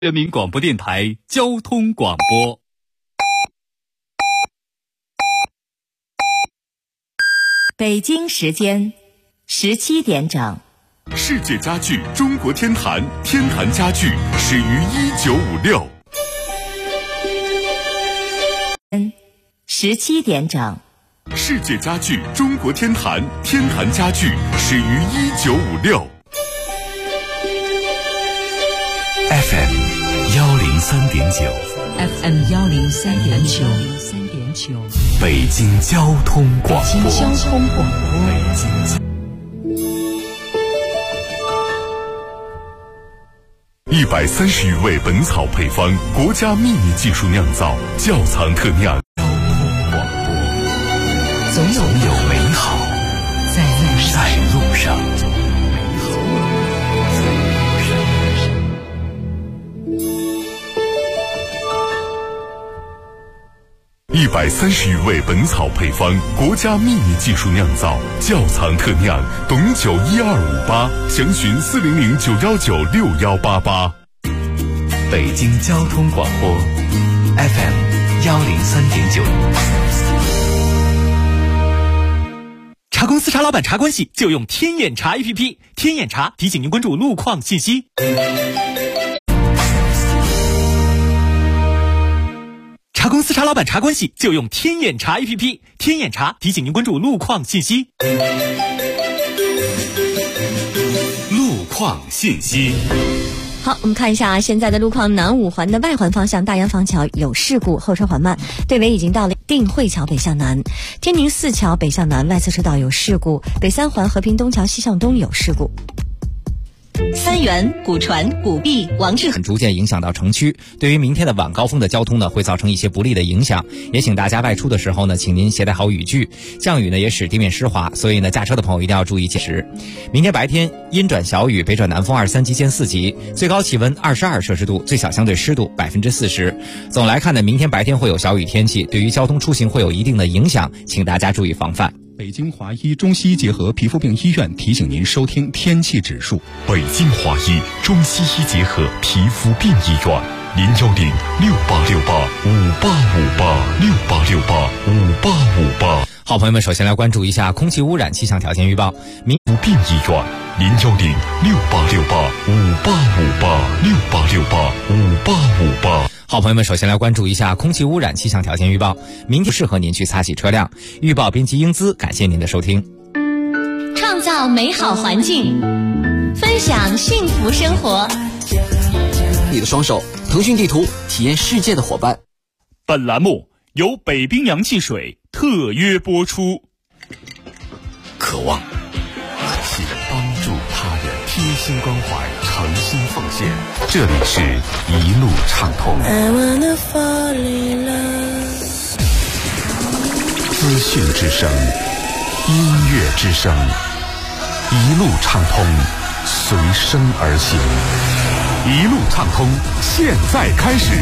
人民广播电台交通广播。 北京时间17点整。 世界家具中国天坛，天坛家具始于1956。 17点整。 世界家具中国天坛，天坛家具始于1956。FM 103.9 FM 103.9， 北京交通广播。130余味本草配方，国家秘密技术酿造，窖藏特酿。交通广播，总有美好在路上。130余味本草配方，国家秘密技术酿造，窖藏特酿。董9 1258，详询400 919 6188。北京交通广播 FM 103.9。 茶公司茶老板茶关系就用天眼查 APP， 天眼查提醒您关注路况信息。茶公司茶老板茶关系就用天眼查 APP， 天眼查提醒您关注路况信息。 路况信息。 好，我们看一下现在的路况。南五环的外环方向大洋坊桥有事故，后车缓慢，队尾已经到了定慧桥北向南。天宁寺桥北向南外侧车道有事故，北三环和平东桥西向东有事故。 三元、古船、古壁、王志逐渐影响到城区，对于明天的晚高峰的交通呢，会造成一些不利的影响。也请大家外出的时候呢，请您携带好雨具。降雨呢也使地面湿滑，所以呢驾车的朋友一定要注意节食。明天白天阴转小雨，北转南风2-3级见4级，最高气温22摄氏度，最小相对湿度40%。总来看呢，明天白天会有小雨天气，对于交通出行会有一定的影响，请大家注意防范。 北京华医中西医结合皮肤病医院提醒您收听天气指数。 北京华医中西医结合皮肤病医院，010686858586868 好朋友们，首先来关注一下空气污染气象条件预报。 皮肤病医院0106868585868 好朋友们，首先来关注一下空气污染气象条件预报。明天适合您去擦洗车辆。预报编辑英姿，感谢您的收听。 创造美好环境，分享幸福生活。 你的双手，腾讯地图，体验世界的伙伴。 本栏目由北冰洋汽水特约播出。 渴望、热心、帮助他人，贴心关怀，诚心奉献。这里是一路畅通。资讯之声，音乐之声，一路畅通，随声而行。一路畅通，现在开始。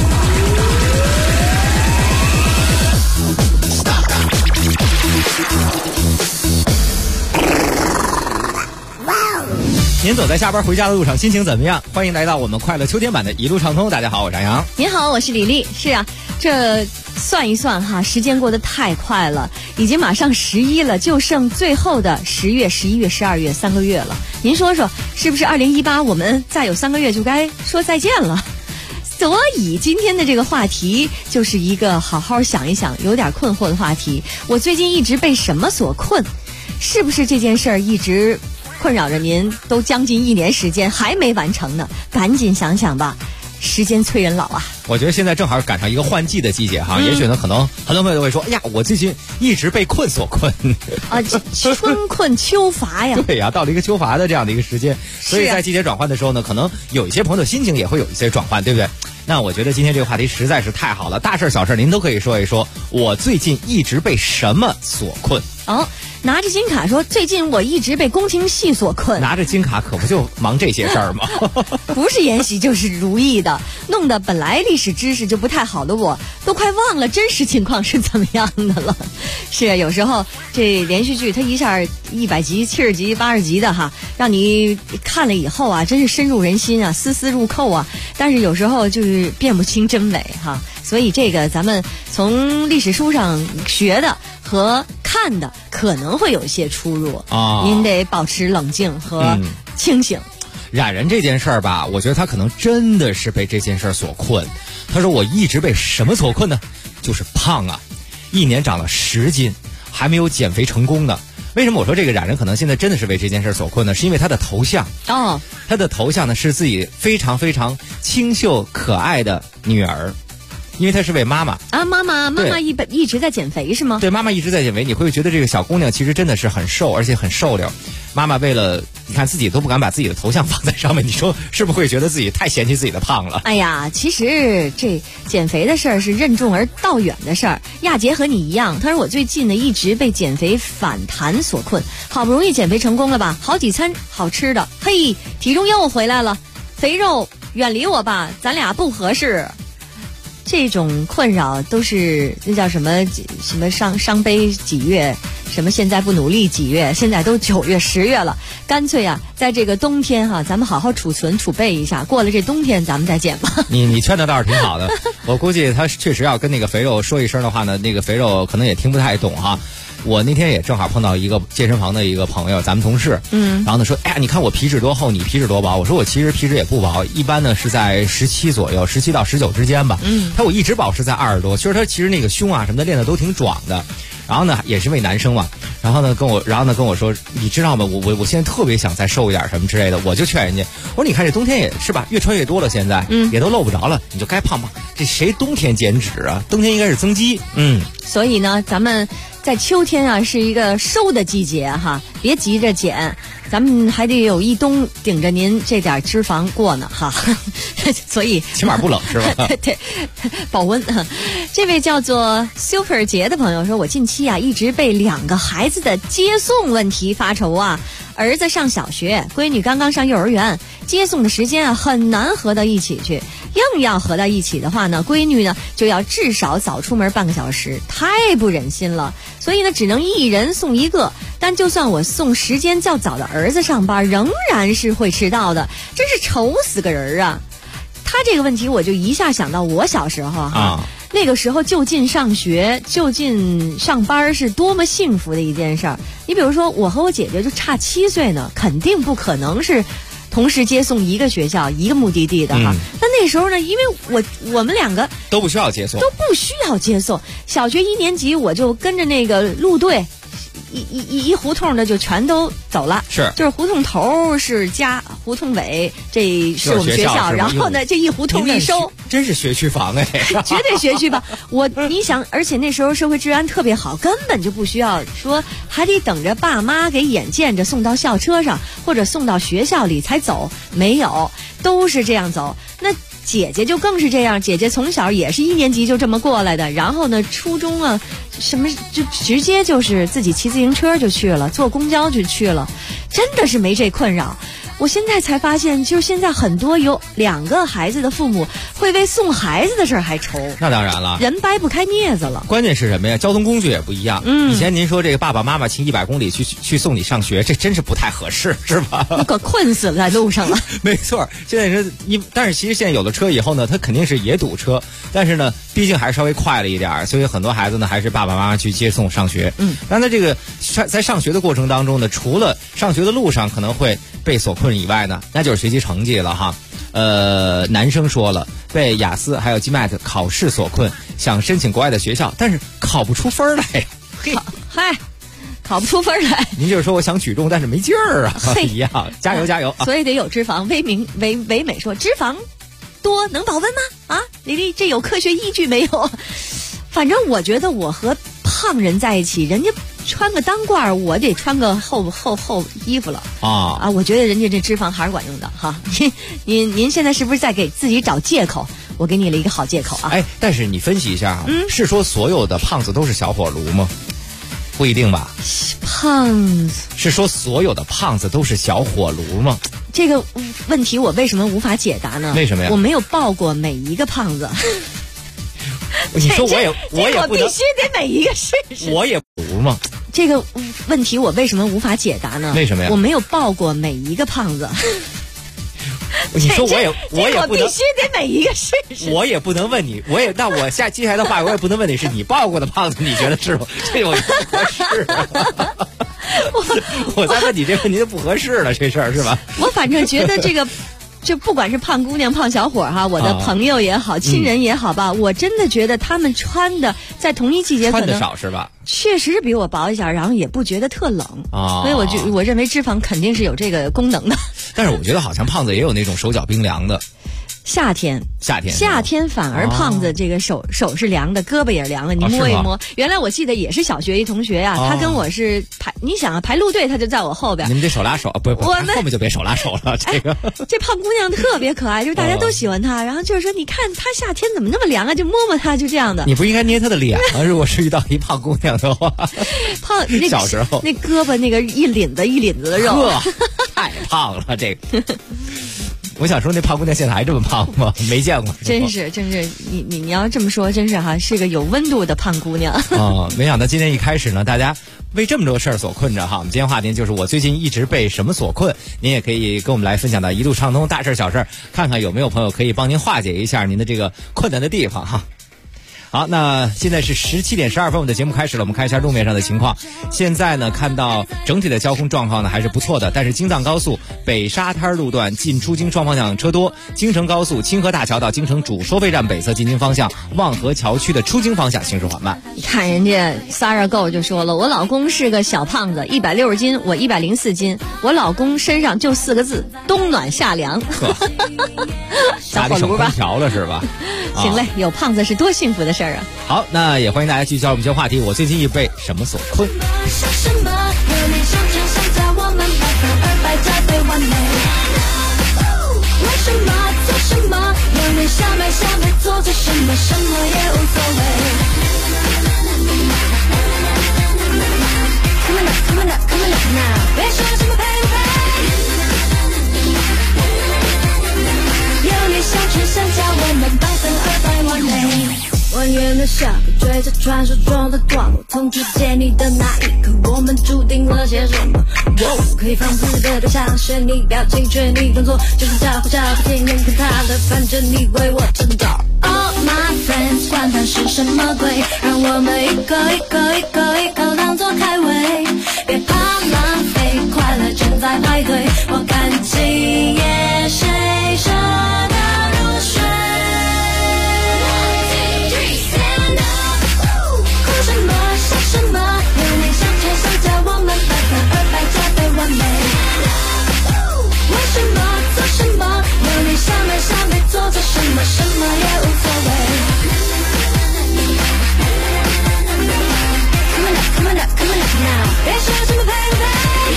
您走在下班回家的路上，心情怎么样？欢迎来到我们快乐秋天版的一路畅通。大家好，我是张扬。 您好，我是李丽。是啊，这算一算哈，时间过得太快了，已经马上11了，就剩最后的10月、11月、12月3个月了。您说说，是不是2018我们再有3个月就该说再见了？所以今天的这个话题就是一个好好想一想，有点困惑的话题。我最近一直被什么所困？是不是这件事儿一直困扰着您，都将近1年时间还没完成呢？赶紧想想吧，时间催人老啊！ 我觉得现在正好赶上一个换季的季节哈，也许呢，可能很多朋友都会说，哎呀，我最近一直被困所困啊，春困秋乏呀。 对呀，到了一个秋乏的这样的一个时间，所以在季节转换的时候呢，可能有一些朋友心情也会有一些转换，对不对？那我觉得今天这个话题实在是太好了，大事小事您都可以说一说。我最近一直被什么所困？ 哦，拿着金卡说，最近我一直被工程系所困。 拿着金卡可不就忙这些事儿吗？ 不是延禧就是如意的，弄得本来历史史知识就不太好的我，都快忘了真实情况是怎么样的了。是啊，有时候这连续剧它一下100集、70集、80集的哈，让你看了以后啊，真是深入人心啊，丝丝入扣啊。但是有时候就是辨不清真伪哈，所以这个咱们从历史书上学的和看的可能会有一些出入啊，您得保持冷静和清醒。 冉冉这件事儿吧，我觉得他可能真的是被这件事儿所困。他说我一直被什么所困呢？就是胖啊，1年长了10斤，还没有减肥成功呢。为什么我说这个冉冉可能现在真的是为这件事所困呢？是因为他的头像他的头像呢是自己非常非常清秀可爱的女儿。因为她是位妈妈啊，妈妈一直在减肥是吗？ 对，妈妈一直在减肥，你会觉得这个小姑娘其实真的是很瘦，而且很瘦溜。妈妈为了你看自己都不敢把自己的头像放在上面，你说是不是会觉得自己太嫌弃自己的胖了？ 哎呀，其实这减肥的事儿是任重而道远的事儿。亚杰和你一样，他说我最近呢一直被减肥反弹所困，好不容易减肥成功了吧，好几餐好吃的，嘿，体重又回来了，肥肉远离我吧，咱俩不合适。这种困扰都是那叫什么伤悲几月，什么现在不努力几月，现在都9月10月了，干脆啊，在这个冬天哈，咱们好好储存储备一下，过了这冬天咱们再减吧。 你劝的倒是挺好的，我估计他确实要跟那个肥肉说一声的话呢，那个肥肉可能也听不太懂哈。我那天也正好碰到一个健身房的一个朋友，咱们同事，然后呢说，哎呀，你看我皮质多厚，你皮质多薄。我说我其实皮质也不薄，一般呢是在17左右，17到19之间吧。他我一直保持在20多，就是他其实那个胸啊什么的练的都挺壮的。然后呢，也是位男生嘛，然后呢跟我说，你知道吗？我现在特别想再瘦一点什么之类的，我就劝人家，我说你看这冬天也是吧，越穿越多了，现在也都露不着了，你就该胖胖。这谁冬天减脂啊？冬天应该是增肌。 所以呢，咱们在秋天啊是一个收的季节哈，别急着减，咱们还得有一冬顶着您这点脂肪过呢哈。所以起码不冷是吧？ 对，保温。这位叫做 Super 杰的朋友说，我近期啊一直被2个孩子的接送问题发愁啊。儿子上小学，闺女刚刚上幼儿园，接送的时间啊很难合到一起去。硬要合到一起的话呢，闺女呢就要至少早出门半个小时，太不忍心了。所以呢，只能一人送一个。但就算我送时间较早的儿子上班，仍然是会迟到的，真是愁死个人啊！他这个问题，我就一下想到我小时候哈。那个时候就近上学就近上班是多么幸福的一件事儿。你比如说我和我姐姐就差7岁呢，肯定不可能是同时接送一个学校一个目的地的哈。那时候呢，因为我们2个都不需要接送， 小学1年级我就跟着那个路队一胡同的就全都走了，就是胡同头是家，胡同尾这是我们学校，然后呢这一胡同一收， 真是学区房哎， 绝对学区房。你想，而且那时候社会治安特别好，根本就不需要说还得等着爸妈给眼见着送到校车上或者送到学校里才走，没有，都是这样走。那姐姐就更是这样，姐姐从小也是1年级就这么过来的，然后呢初中啊什么就直接就是自己骑自行车就去了，坐公交就去了，真的是没这困扰。我现在才发现，就是现在很多有2个孩子的父母会为送孩子的事儿还愁。 那当然了， 人掰不开镊子了。 关键是什么呀？交通工具也不一样。以前您说这个爸爸妈妈骑100公里去送你上学，这真是不太合适，是吧？ 我可困死了在路上了。 没错，现在是但是其实现在有了车以后呢，它肯定是也堵车，但是呢，毕竟还是稍微快了一点，所以很多孩子呢还是爸爸妈妈去接送上学。但在这个在上学的过程当中呢，除了上学的路上可能会被所困以外呢，那就是学习成绩了哈。男生说了，被雅思还有 GMAT 考试所困，想申请国外的学校，但是考不出分来呀。 考不出分来。 您就是说我想举重，但是没劲儿啊，一样，加油加油。 所以得有脂肪。唯美说，脂肪多能保温吗？啊，李丽，这有科学依据没有？反正我觉得我和胖人在一起，人家穿个单褂，我得穿个厚衣服了啊！我觉得人家这脂肪还是管用的哈。您现在是不是在给自己找借口？我给你了一个好借口啊！ 哎，但是你分析一下啊，是说所有的胖子都是小火炉吗？不一定吧。 胖子是说所有的胖子都是小火炉吗？ 这个问题我为什么无法解答呢？ 为什么呀？ 我没有抱过每一个胖子。 你说我也不能， 必须得每一个试试。 我也不吗？ 这个问题我为什么无法解答呢？ 为什么呀？ 我没有抱过每一个胖子。 你说我也不能， 必须得每一个试试。 我也不能问你，那我接下来的话，我也不能问你是你抱过的胖子，你觉得是吗？这我不合适。我再问你这问题就不合适了，这事儿是吧？ 我反正觉得这个。就不管是胖姑娘胖小伙哈，我的朋友也好，亲人也好吧，我真的觉得他们穿的在同一季节穿的少是吧？ 确实是比我薄一些，然后也不觉得特冷啊，所以我认为脂肪肯定是有这个功能的。 但是我觉得好像胖子也有那种手脚冰凉的。 夏天反而胖子这个手是凉的，胳膊也是凉的，你摸一摸。原来我记得也是小学一同学呀，他跟我是你想啊，排路队他就在我后边。 你们得手拉手，不，后面就别手拉手了。这个这胖姑娘特别可爱，就是大家都喜欢她。然后就是说，你看她夏天怎么那么凉啊？就摸摸她，就这样的。 你不应该捏她的脸吗？如果是遇到一胖姑娘的话，小时候那胳膊那个一领子的肉， 太胖了这个。我想说，那胖姑娘现在还这么胖吗？没见过。 真是，你要这么说，真是哈，是个有温度的胖姑娘。 没想到今天一开始呢，大家为这么多事儿所困着哈。我们今天话题就是我最近一直被什么所困，您也可以跟我们来分享到一路畅通，大事小事，看看有没有朋友可以帮您化解一下您的这个困难的地方哈。好，那现在是17点12分，我们的节目开始了。我们看一下路面上的情况。现在呢，看到整体的交通状况呢还是不错的，但是京藏高速北沙滩路段进出京双方向车多，京承高速清河大桥到京承主收费站北侧进京方向望河桥区的出京方向行驶缓慢。 你看人家Sarah Go 就说了，我老公是个小胖子，160斤，我104斤，我老公身上就4个字：冬暖夏凉。 家里省空调了是吧？ 行嘞，有胖子是多幸福的事儿啊！ 好，那也欢迎大家继续交流我们一些话题。我最近一被什么所困？ 万元的下课，追着传说中的段落，从遇见你的那一刻，我们注定了些什么？我可以放肆的对象是你表情，却你动作就是假不假，不听人看他的，反正你为我挣扎。Oh my friends， 管它是什么鬼，让我们一口当作开胃，别怕浪费，快乐正在排队，我看今夜谁舍得入睡。什么想什么，有你相牵相加，我们100分200加倍完美。为什么做什么，有你相爱相陪，做着什么什么也无所谓。Come on up, come on up, come on up now， 别说什么配不配，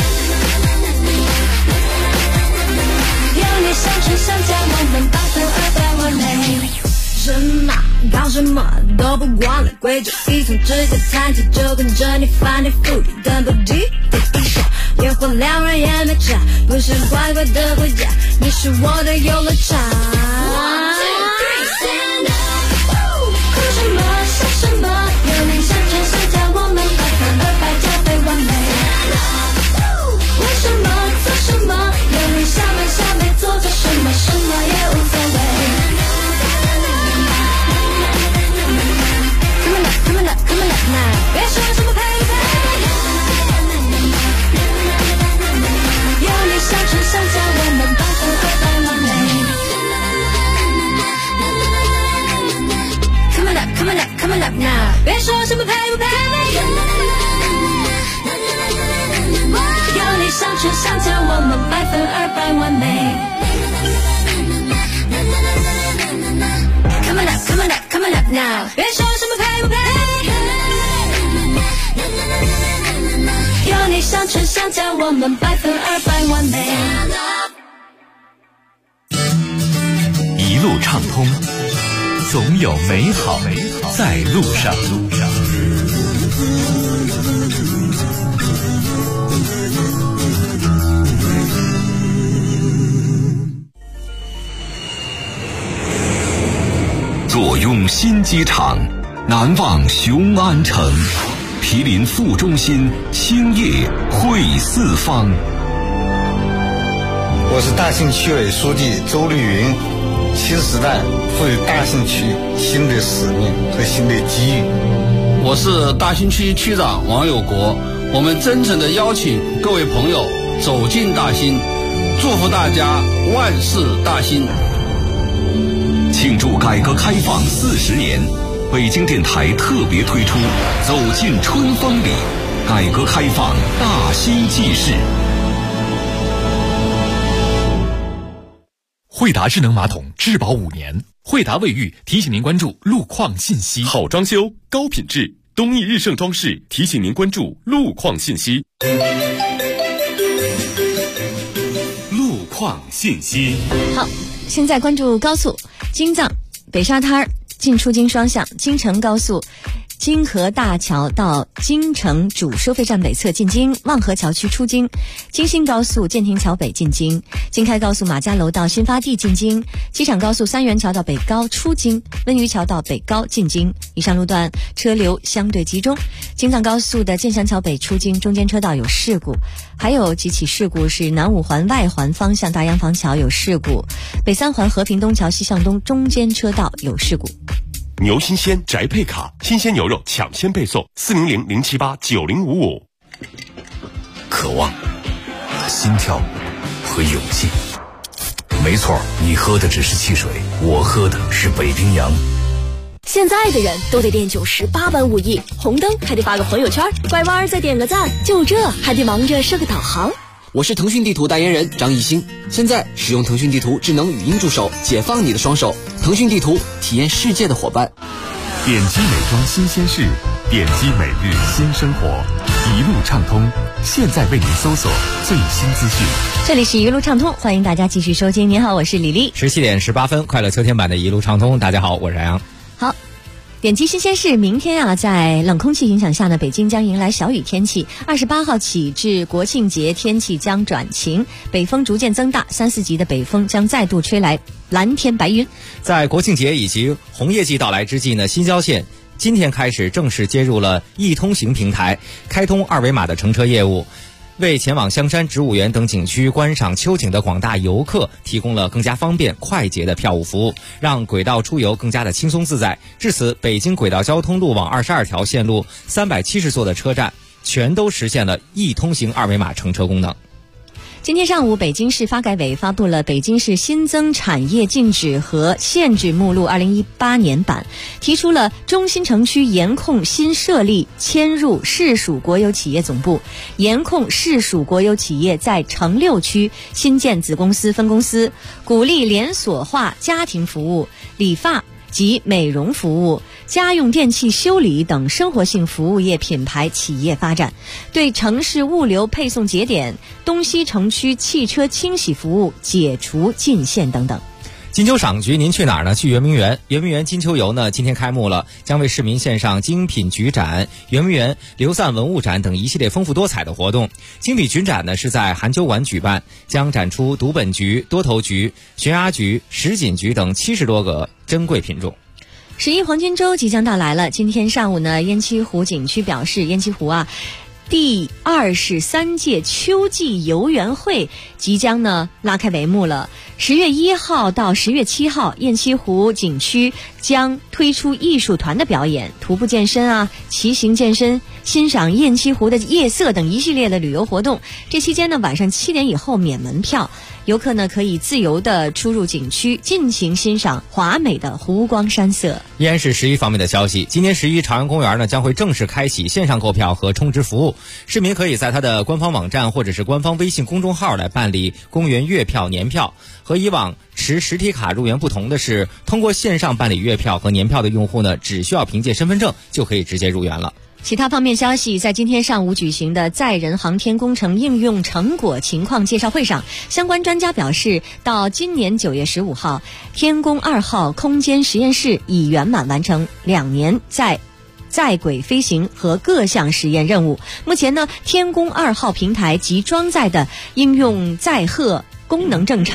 有你相牵相加，我们100分200完美。什么搞什么都不管了，规则一从指甲弹起，就跟着你翻天覆地，等不及的一手，烈火两人也没差，不是乖乖的回家，你是我的游乐场。1, 2, 3, stand up， 哭什么笑什么，有你相牵相加，我们100分200加倍完美。为什么做什么，有你相爱相陪，做着什么什么也无所谓。Come on up now， 别说什么配不配，有你相牵相加，我们100分200完美。Come on up, come on up, come on up now， 别说什么配不配，有你相牵相加，我们100分200完美。Come on up, come on up, come on up now， 别说什么配不配。有你相牵相加，我们100分200完美。 一路畅通，总有美好在路上。 坐拥新机场，难忘雄安城。毗邻副中心，兴业汇四方。 我是大兴区委书记周绿云。新时代赋予大兴区新的使命和新的机遇。 我是大兴区区长王有国。我们真诚地邀请各位朋友走进大兴，祝福大家万事大兴。 庆祝改革开放40年，北京电台特别推出《走进春风里》，改革开放大兴纪事。 惠达智能马桶质保5年，惠达卫浴提醒您关注路况信息。 好装修，高品质，东义日盛装饰提醒您关注路况信息。 路况信息。 好，现在关注高速，京藏北沙滩进出京双向，京承高速京河大桥到京承主收费站北侧进京，望河桥区出京；京新高速建亭桥北进京；京开高速马家楼到新发地进京；机场高速三元桥到北高出京；温榆桥到北高进京。以上路段车流相对集中。京藏高速的建祥桥北出京中间车道有事故，还有几起事故是南五环外环方向大洋房桥有事故，北三环和平东桥西向东中间车道有事故。 牛新鲜宅配卡，新鲜牛肉抢先配送，400-078-9055。 渴望、心跳和勇气。没错，你喝的只是汽水，我喝的是北冰洋。 现在的人都得练98般武艺，红灯还得发个朋友圈，拐弯再点个赞，就这还得忙着设个导航。 我是腾讯地图代言人张艺兴，现在使用腾讯地图智能语音助手，解放你的双手。腾讯地图，体验世界的伙伴。 点击美妆新鲜事，点击每日新生活，一路畅通。现在为您搜索最新资讯。 这里是一路畅通，欢迎大家继续收听。您好，我是李丽。 17点18分，快乐秋天版的一路畅通。大家好，我是杨。 好。点击新鲜事，明天啊，在冷空气影响下呢，北京将迎来小雨天气。28号起至国庆节，天气将转晴，北风逐渐增大，3、4级的北风将再度吹来蓝天白云。 在国庆节以及红叶季到来之际呢，新郊县今天开始正式接入了易通行平台，开通2维码的乘车业务，为前往香山、植物园等景区观赏秋景的广大游客提供了更加方便快捷的票务服务，让轨道出游更加的轻松自在。至此，北京轨道交通路网22条线路370座的车站全都实现了易通行2维码乘车功能。 今天上午，北京市发改委发布了《北京市新增产业禁止和限制目录2018年版》，提出了中心城区严控新设立迁入市属国有企业总部，严控市属国有企业在城6区新建子公司、分公司，鼓励连锁化家庭服务、理发及美容服务、家用电器修理等生活性服务业品牌企业发展，对城市物流配送节点、东西城区汽车清洗服务解除禁限等等。 金秋赏菊，您去哪儿呢？去圆明园。圆明园金秋游呢，今天开幕了，将为市民献上精品菊展、圆明园流散文物展等一系列丰富多彩的活动。精品菊展呢是在韩秋馆举办，将展出独本菊、多头菊、悬崖菊、什锦菊等70多个珍贵品种。 11黄金周即将到来了，今天上午呢，雁栖湖景区表示，雁栖湖啊，第23届秋季游园会即将呢拉开帷幕了。10月1号到10月7号，雁栖湖景区将推出艺术团的表演、徒步健身啊、骑行健身、欣赏雁栖湖的夜色等一系列的旅游活动。这期间呢，晚上7点以后免门票，游客呢可以自由的出入景区，尽情欣赏华美的湖光山色。 依然是11方面的消息，今年11朝阳公园呢将会正式开启线上购票和充值服务，市民可以在它的官方网站或者是官方微信公众号来办理公园月票、年票。和以往持实体卡入园不同的是，通过线上办理月票和年票的用户呢，只需要凭借身份证就可以直接入园了。 其他方面消息，在今天上午举行的载人航天工程应用成果情况介绍会上，相关专家表示，到今年9月15号，天宫2号空间实验室已圆满完成2年在轨飞行和各项实验任务。目前呢，天宫2号平台及装载的应用载荷功能正常，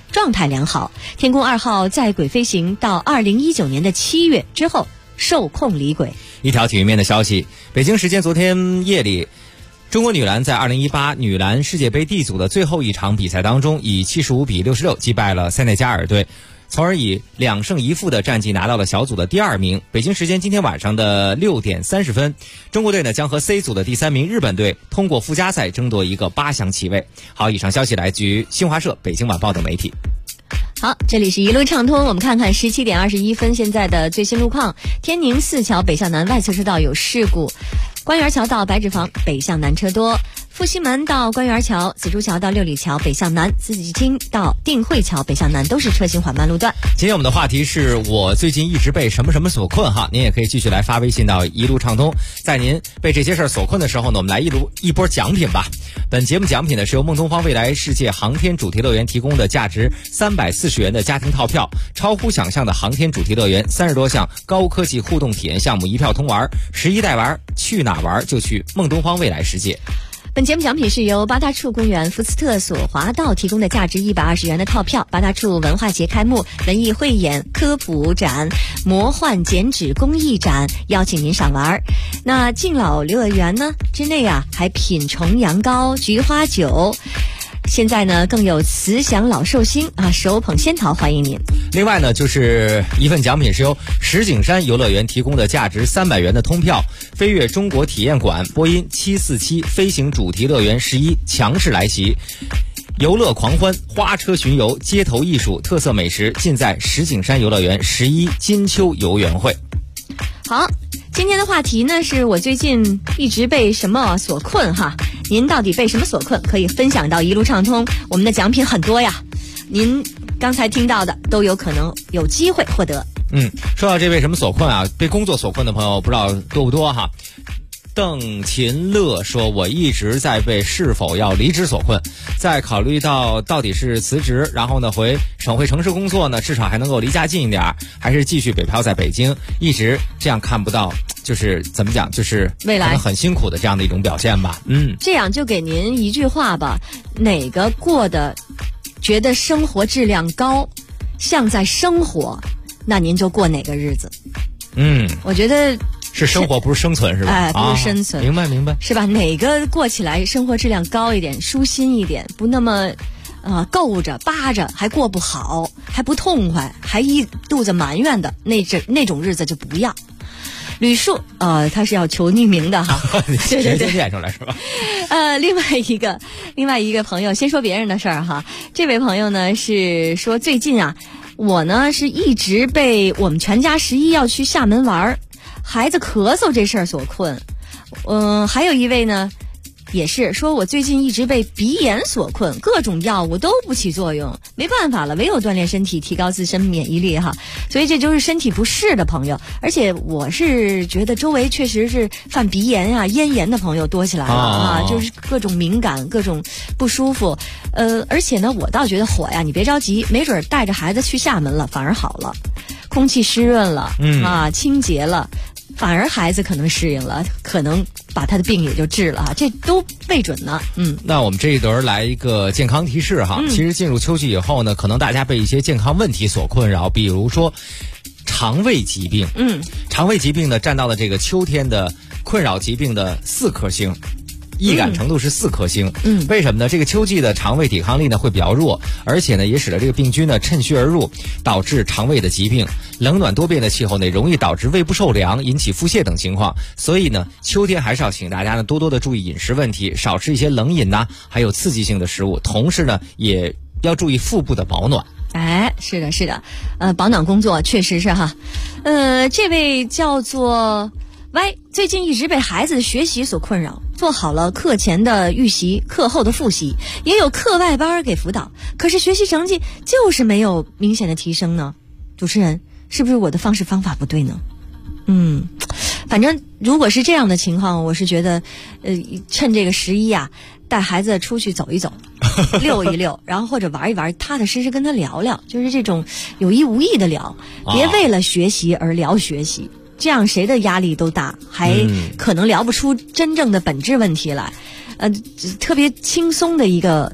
状态良好。天宫2号在轨飞行到2019年的7月之后受控离轨。 一条体育面的消息，北京时间昨天夜里，中国女篮在2018女篮世界杯 D 组的最后一场比赛当中，以75比66击败了塞内加尔队，从而以2胜1负的战绩拿到了小组的第2名。北京时间今天晚上的6点30分，中国队呢将和 C 组的第3名日本队通过附加赛争夺一个8强席位。好，以上消息来自于新华社、北京晚报等媒体。 好，这里是一路畅通，我们看看17点21分现在的最新路况。天宁4桥北向南外侧车道有事故，官园桥到白纸坊北向南车多，复兴门到官园桥、紫竹桥到六里桥北向南，自己厅到定慧桥北向南都是车行缓慢路段。 今天我们的话题是我最近一直被什么什么所困哈，您也可以继续来发微信到一路畅通。在您被这些事儿所困的时候呢，我们来一波奖品吧。本节目奖品呢是由梦东方未来世界航天主题乐园提供的价值340元的家庭套票，超乎想象的航天主题乐园30多项高科技互动体验项目一票通玩，11带玩，去哪玩就去梦东方未来世界。 本节目奖品是由八大处公园福斯特索华道提供的价值120元的套票。八大处文化节开幕，文艺汇演、科普展、魔幻剪纸工艺展，邀请您赏玩。那敬老乐园呢之内啊，还品重阳糕、菊花酒。现在呢，更有慈祥老寿星啊，手捧仙桃欢迎您。 另外呢，就是一份奖品是由石景山游乐园提供的价值300元的通票，飞跃中国体验馆、波音747飞行主题乐园11强势来袭，游乐狂欢、花车巡游、街头艺术、特色美食，尽在石景山游乐园11金秋游园会。 好，今天的话题呢是我最近一直被什么所困哈？您到底被什么所困？可以分享到一路畅通，我们的奖品很多呀，您刚才听到的都有可能有机会获得。 说到这被什么所困啊，被工作所困的朋友不知道多不多哈。邓勤乐说，我一直在被是否要离职所困，在考虑到底是辞职，然后呢回省会城市工作呢，至少还能够离家近一点，还是继续北漂在北京，一直这样看不到，就是怎么讲，就是未来很辛苦的这样的一种表现吧。 这样就给您一句话吧，哪个过得觉得生活质量高，像在生活，那您就过哪个日子。我觉得是生活，不是生存，是吧？ 不是生存， 明白， 是吧？哪个过起来生活质量高一点，舒心一点，不那么够着扒着，还过不好，还不痛快，还一肚子埋怨的那种日子就不要。吕树他是要求匿名的哈，对， 点出来是吧？ 另外一个朋友，先说别人的事儿哈。这位朋友呢是说，最近啊，我呢是一直被我们全家11要去厦门玩，孩子咳嗽这事儿所困。还有一位呢也是说，我最近一直被鼻炎所困，各种药物都不起作用，没办法了，唯有锻炼身体，提高自身免疫力哈。所以这就是身体不适的朋友，而且我是觉得周围确实是犯鼻炎啊、咽炎的朋友多起来了就是各种敏感、各种不舒服。而且呢，我倒觉得火呀，你别着急，没准带着孩子去厦门了，反而好了，空气湿润了，清洁了。反而孩子可能适应了，可能把他的病也就治了这都未准呢。 那我们这一轮来一个健康提示哈。其实进入秋季以后呢，可能大家被一些健康问题所困扰，比如说肠胃疾病。肠胃疾病呢占到了这个秋天的困扰疾病的4颗星。易感程度是4颗星。为什么呢？这个秋季的肠胃抵抗力呢会比较弱，而且呢也使得这个病菌呢趁虚而入，导致肠胃的疾病。冷暖多变的气候呢容易导致胃部受凉，引起腹泻等情况。所以呢，秋天还是要请大家呢多多的注意饮食问题，少吃一些冷饮还有刺激性的食物。同时呢，也要注意腹部的保暖。 是的，保暖工作确实是哈。这位叫做最近一直被孩子的学习所困扰，做好了课前的预习，课后的复习，也有课外班给辅导，可是学习成绩就是没有明显的提升呢。主持人，是不是我的方式方法不对呢？反正如果是这样的情况，我是觉得趁这个11带孩子出去走一走溜一溜，然后或者玩一玩，踏踏实实跟他聊聊，就是这种有意无意的聊，别为了学习而聊学习，这样谁的压力都大，还可能聊不出真正的本质问题来。特别轻松的一个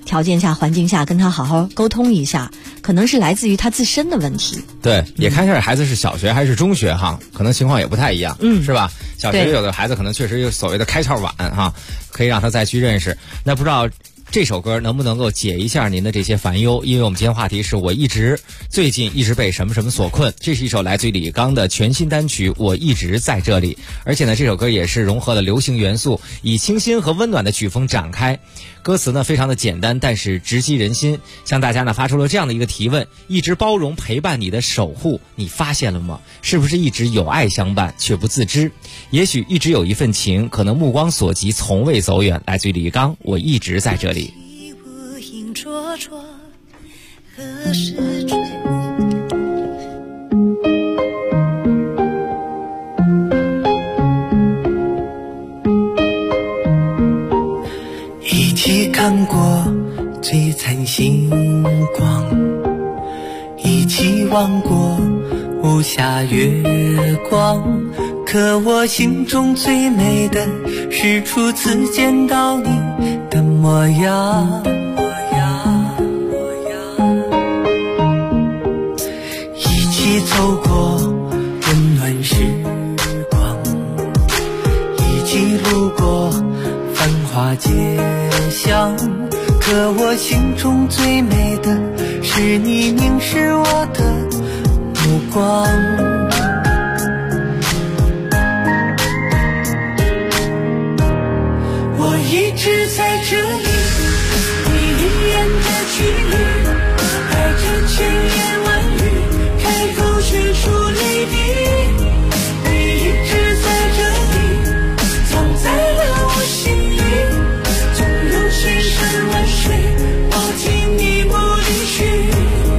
条件下、环境下跟他好好沟通一下，可能是来自于他自身的问题。 对，也看一下孩子是小学还是中学哈，可能情况也不太一样，是吧？小学有的孩子可能确实有所谓的开窍晚哈，可以让他再去认识。那不知道这首歌能不能够解一下您的这些烦忧？因为我们今天话题是最近一直被什么什么所困。这是一首来自于李刚的全新单曲《我一直在这里》，而且呢，这首歌也是融合了流行元素，以清新和温暖的曲风展开。歌词呢非常的简单，但是直击人心，向大家呢发出了这样的一个提问：一直包容陪伴你的守护，你发现了吗？是不是一直有爱相伴却不自知？也许一直有一份情，可能目光所及从未走远。来自于李刚，我一直在这里。 无影绰绰，何时追？ 一起看过璀璨星光，一起望过无暇月光，可我心中最美的是初次见到你的模样。一起走过温暖时光，一起路过繁华街巷，可我心中最美的是你凝视我的目光。我一直在这里，你一眼的距离，带着千言万语，开口却出泪滴。你一直在这里，藏在了我心里，总有千山万水抱紧你不离去。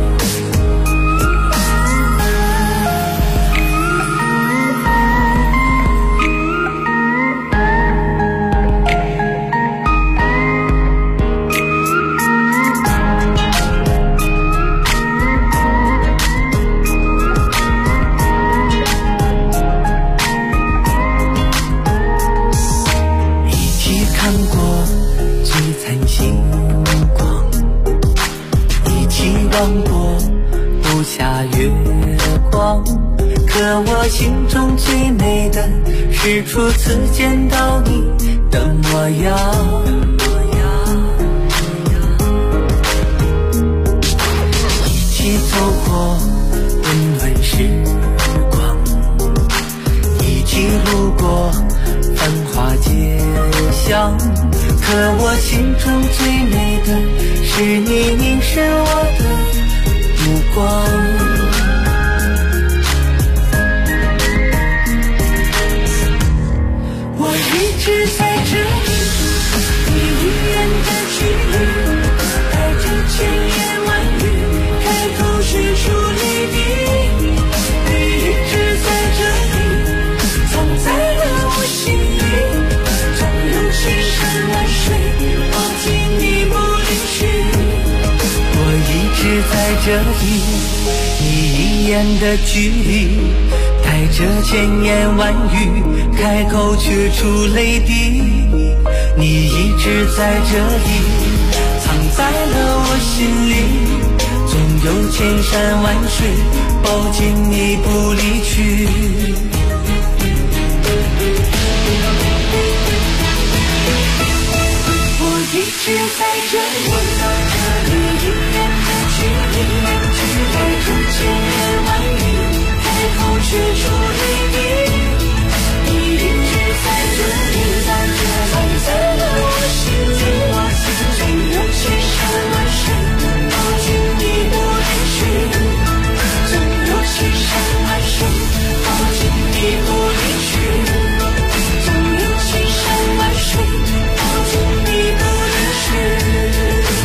望过无暇月光，可我心中最美的是初次见到你的模样。一起走过温暖时光，一起路过繁华街巷，可我心中最美的是你凝视我的目光。我一直在这里，你一眼的距离，带着千言万语，开口却出泪滴。你一直在这里，藏在了我心里，总有千山万水抱紧你不离去。我一直在这里，你一眼的距离，带着千言万语，开口却出泪滴。你一直在这里，藏在了我心里，总有千山万水抱紧你不离去。我一直在这里，你一眼的距离，带着千言万语，开口却出泪滴。你一直在这里，藏在了我心里，总有千山万水抱紧你不离去，总有千山万水抱紧你不离去，总有千山万水抱紧你不离去。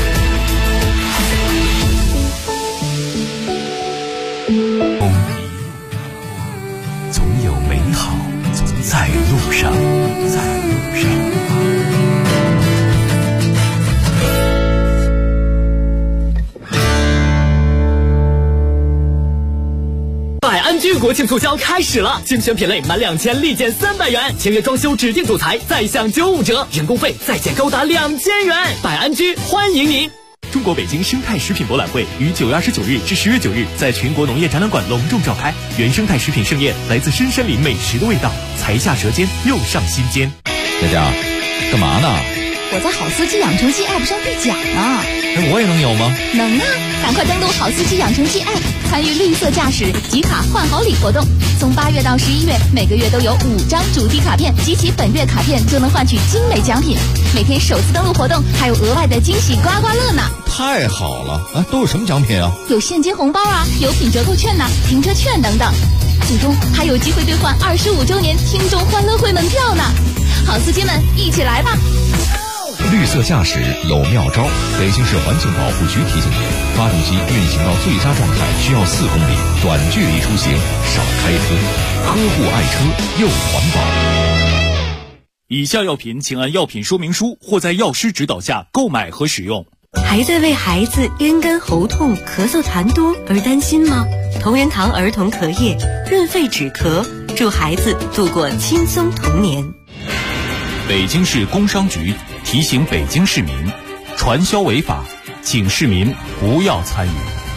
安居国庆促销开始了，精选品类满2000立减300元，签约装修指定主材再享95折，人工费再减高达2000元。百安居欢迎您！中国北京生态食品博览会于9月29日至10月9日在全国农业展览馆隆重召开，原生态食品盛宴，来自深山林美食的味道，才下舌尖又上心间。 佳佳，干嘛呢？ 我在好司机养成记 App 上兑奖呢。 我也能有吗？ 能啊！赶快登录好司机养成记 App， 参与绿色驾驶集卡换好礼活动。从8月到11月，每个月都有5张主题卡片，集齐本月卡片就能换取精美奖品。每天首次登录活动还有额外的惊喜刮刮乐呢！ 太好了！都有什么奖品啊？ 有现金红包啊，有品折扣券呐，停车券等等。最终还有机会兑换25周年听众欢乐会门票呢！好司机们，一起来吧！ 绿色驾驶有妙招，北京市环境保护局提醒您：发动机运行到最佳状态需要4公里，短距离出行少开车，呵护爱车又环保。 以下药品请按药品说明书或在药师指导下购买和使用。 还在为孩子咽干喉痛、咳嗽痰多而担心吗？同仁堂儿童咳液润肺止咳，助孩子度过轻松童年。 北京市工商局提醒北京市民，传销违法，请市民不要参与。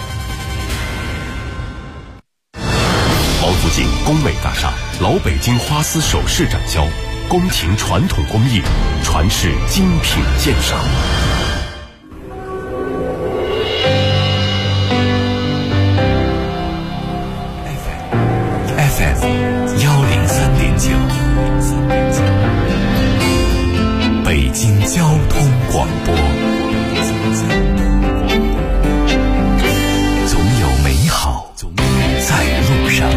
毛府井工美大厦老北京花丝首饰展销，宫廷传统工艺，传世精品鉴赏。 FM 103.9，北京交通广播。总有美好在路上。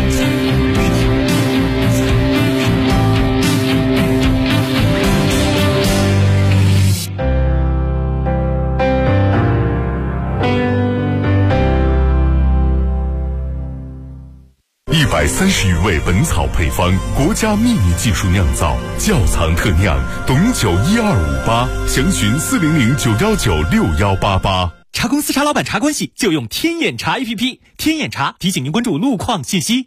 130余味本草配方，国家秘密技术酿造，窖藏特酿，董酒12588，详询40091961888。 茶公司茶老板茶关系就用天眼查 APP， 天眼查提醒您关注路况信息。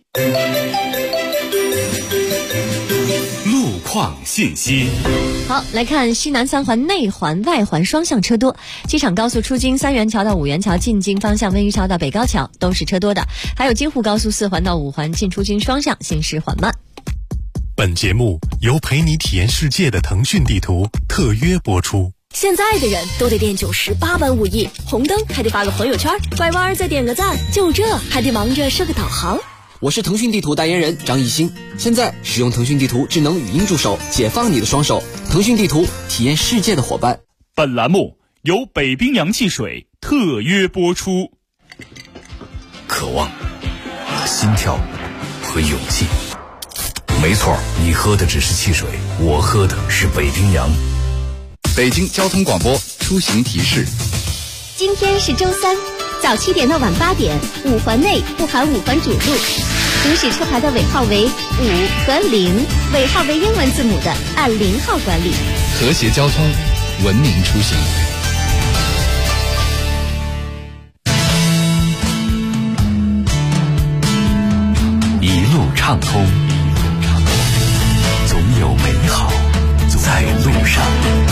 路况信息。 好，来看西南3环内环外环双向车多，机场高速出京3元桥到5元桥进京方向温榆桥到北高桥都是车多的，还有京沪高速4环到5环进出京双向行驶缓慢。 本节目由陪你体验世界的腾讯地图特约播出。 现在的人都得练98般武艺，红灯还得发个朋友圈，拐弯再点个赞，就这还得忙着设个导航。 我是腾讯地图代言人张艺兴，现在使用腾讯地图智能语音助手，解放你的双手。腾讯地图，体验世界的伙伴。 本栏目由北冰洋汽水特约播出。 渴望、心跳和勇气。没错，你喝的只是汽水，我喝的是北冰洋。 北京交通广播出行提示： 今天是周3，早7点到晚8点，5环内不含5环主路，行驶车牌的尾号为5和0，尾号为英文字母的按0号管理。 和谐交通，文明出行。 一路畅通，总有美好在路上。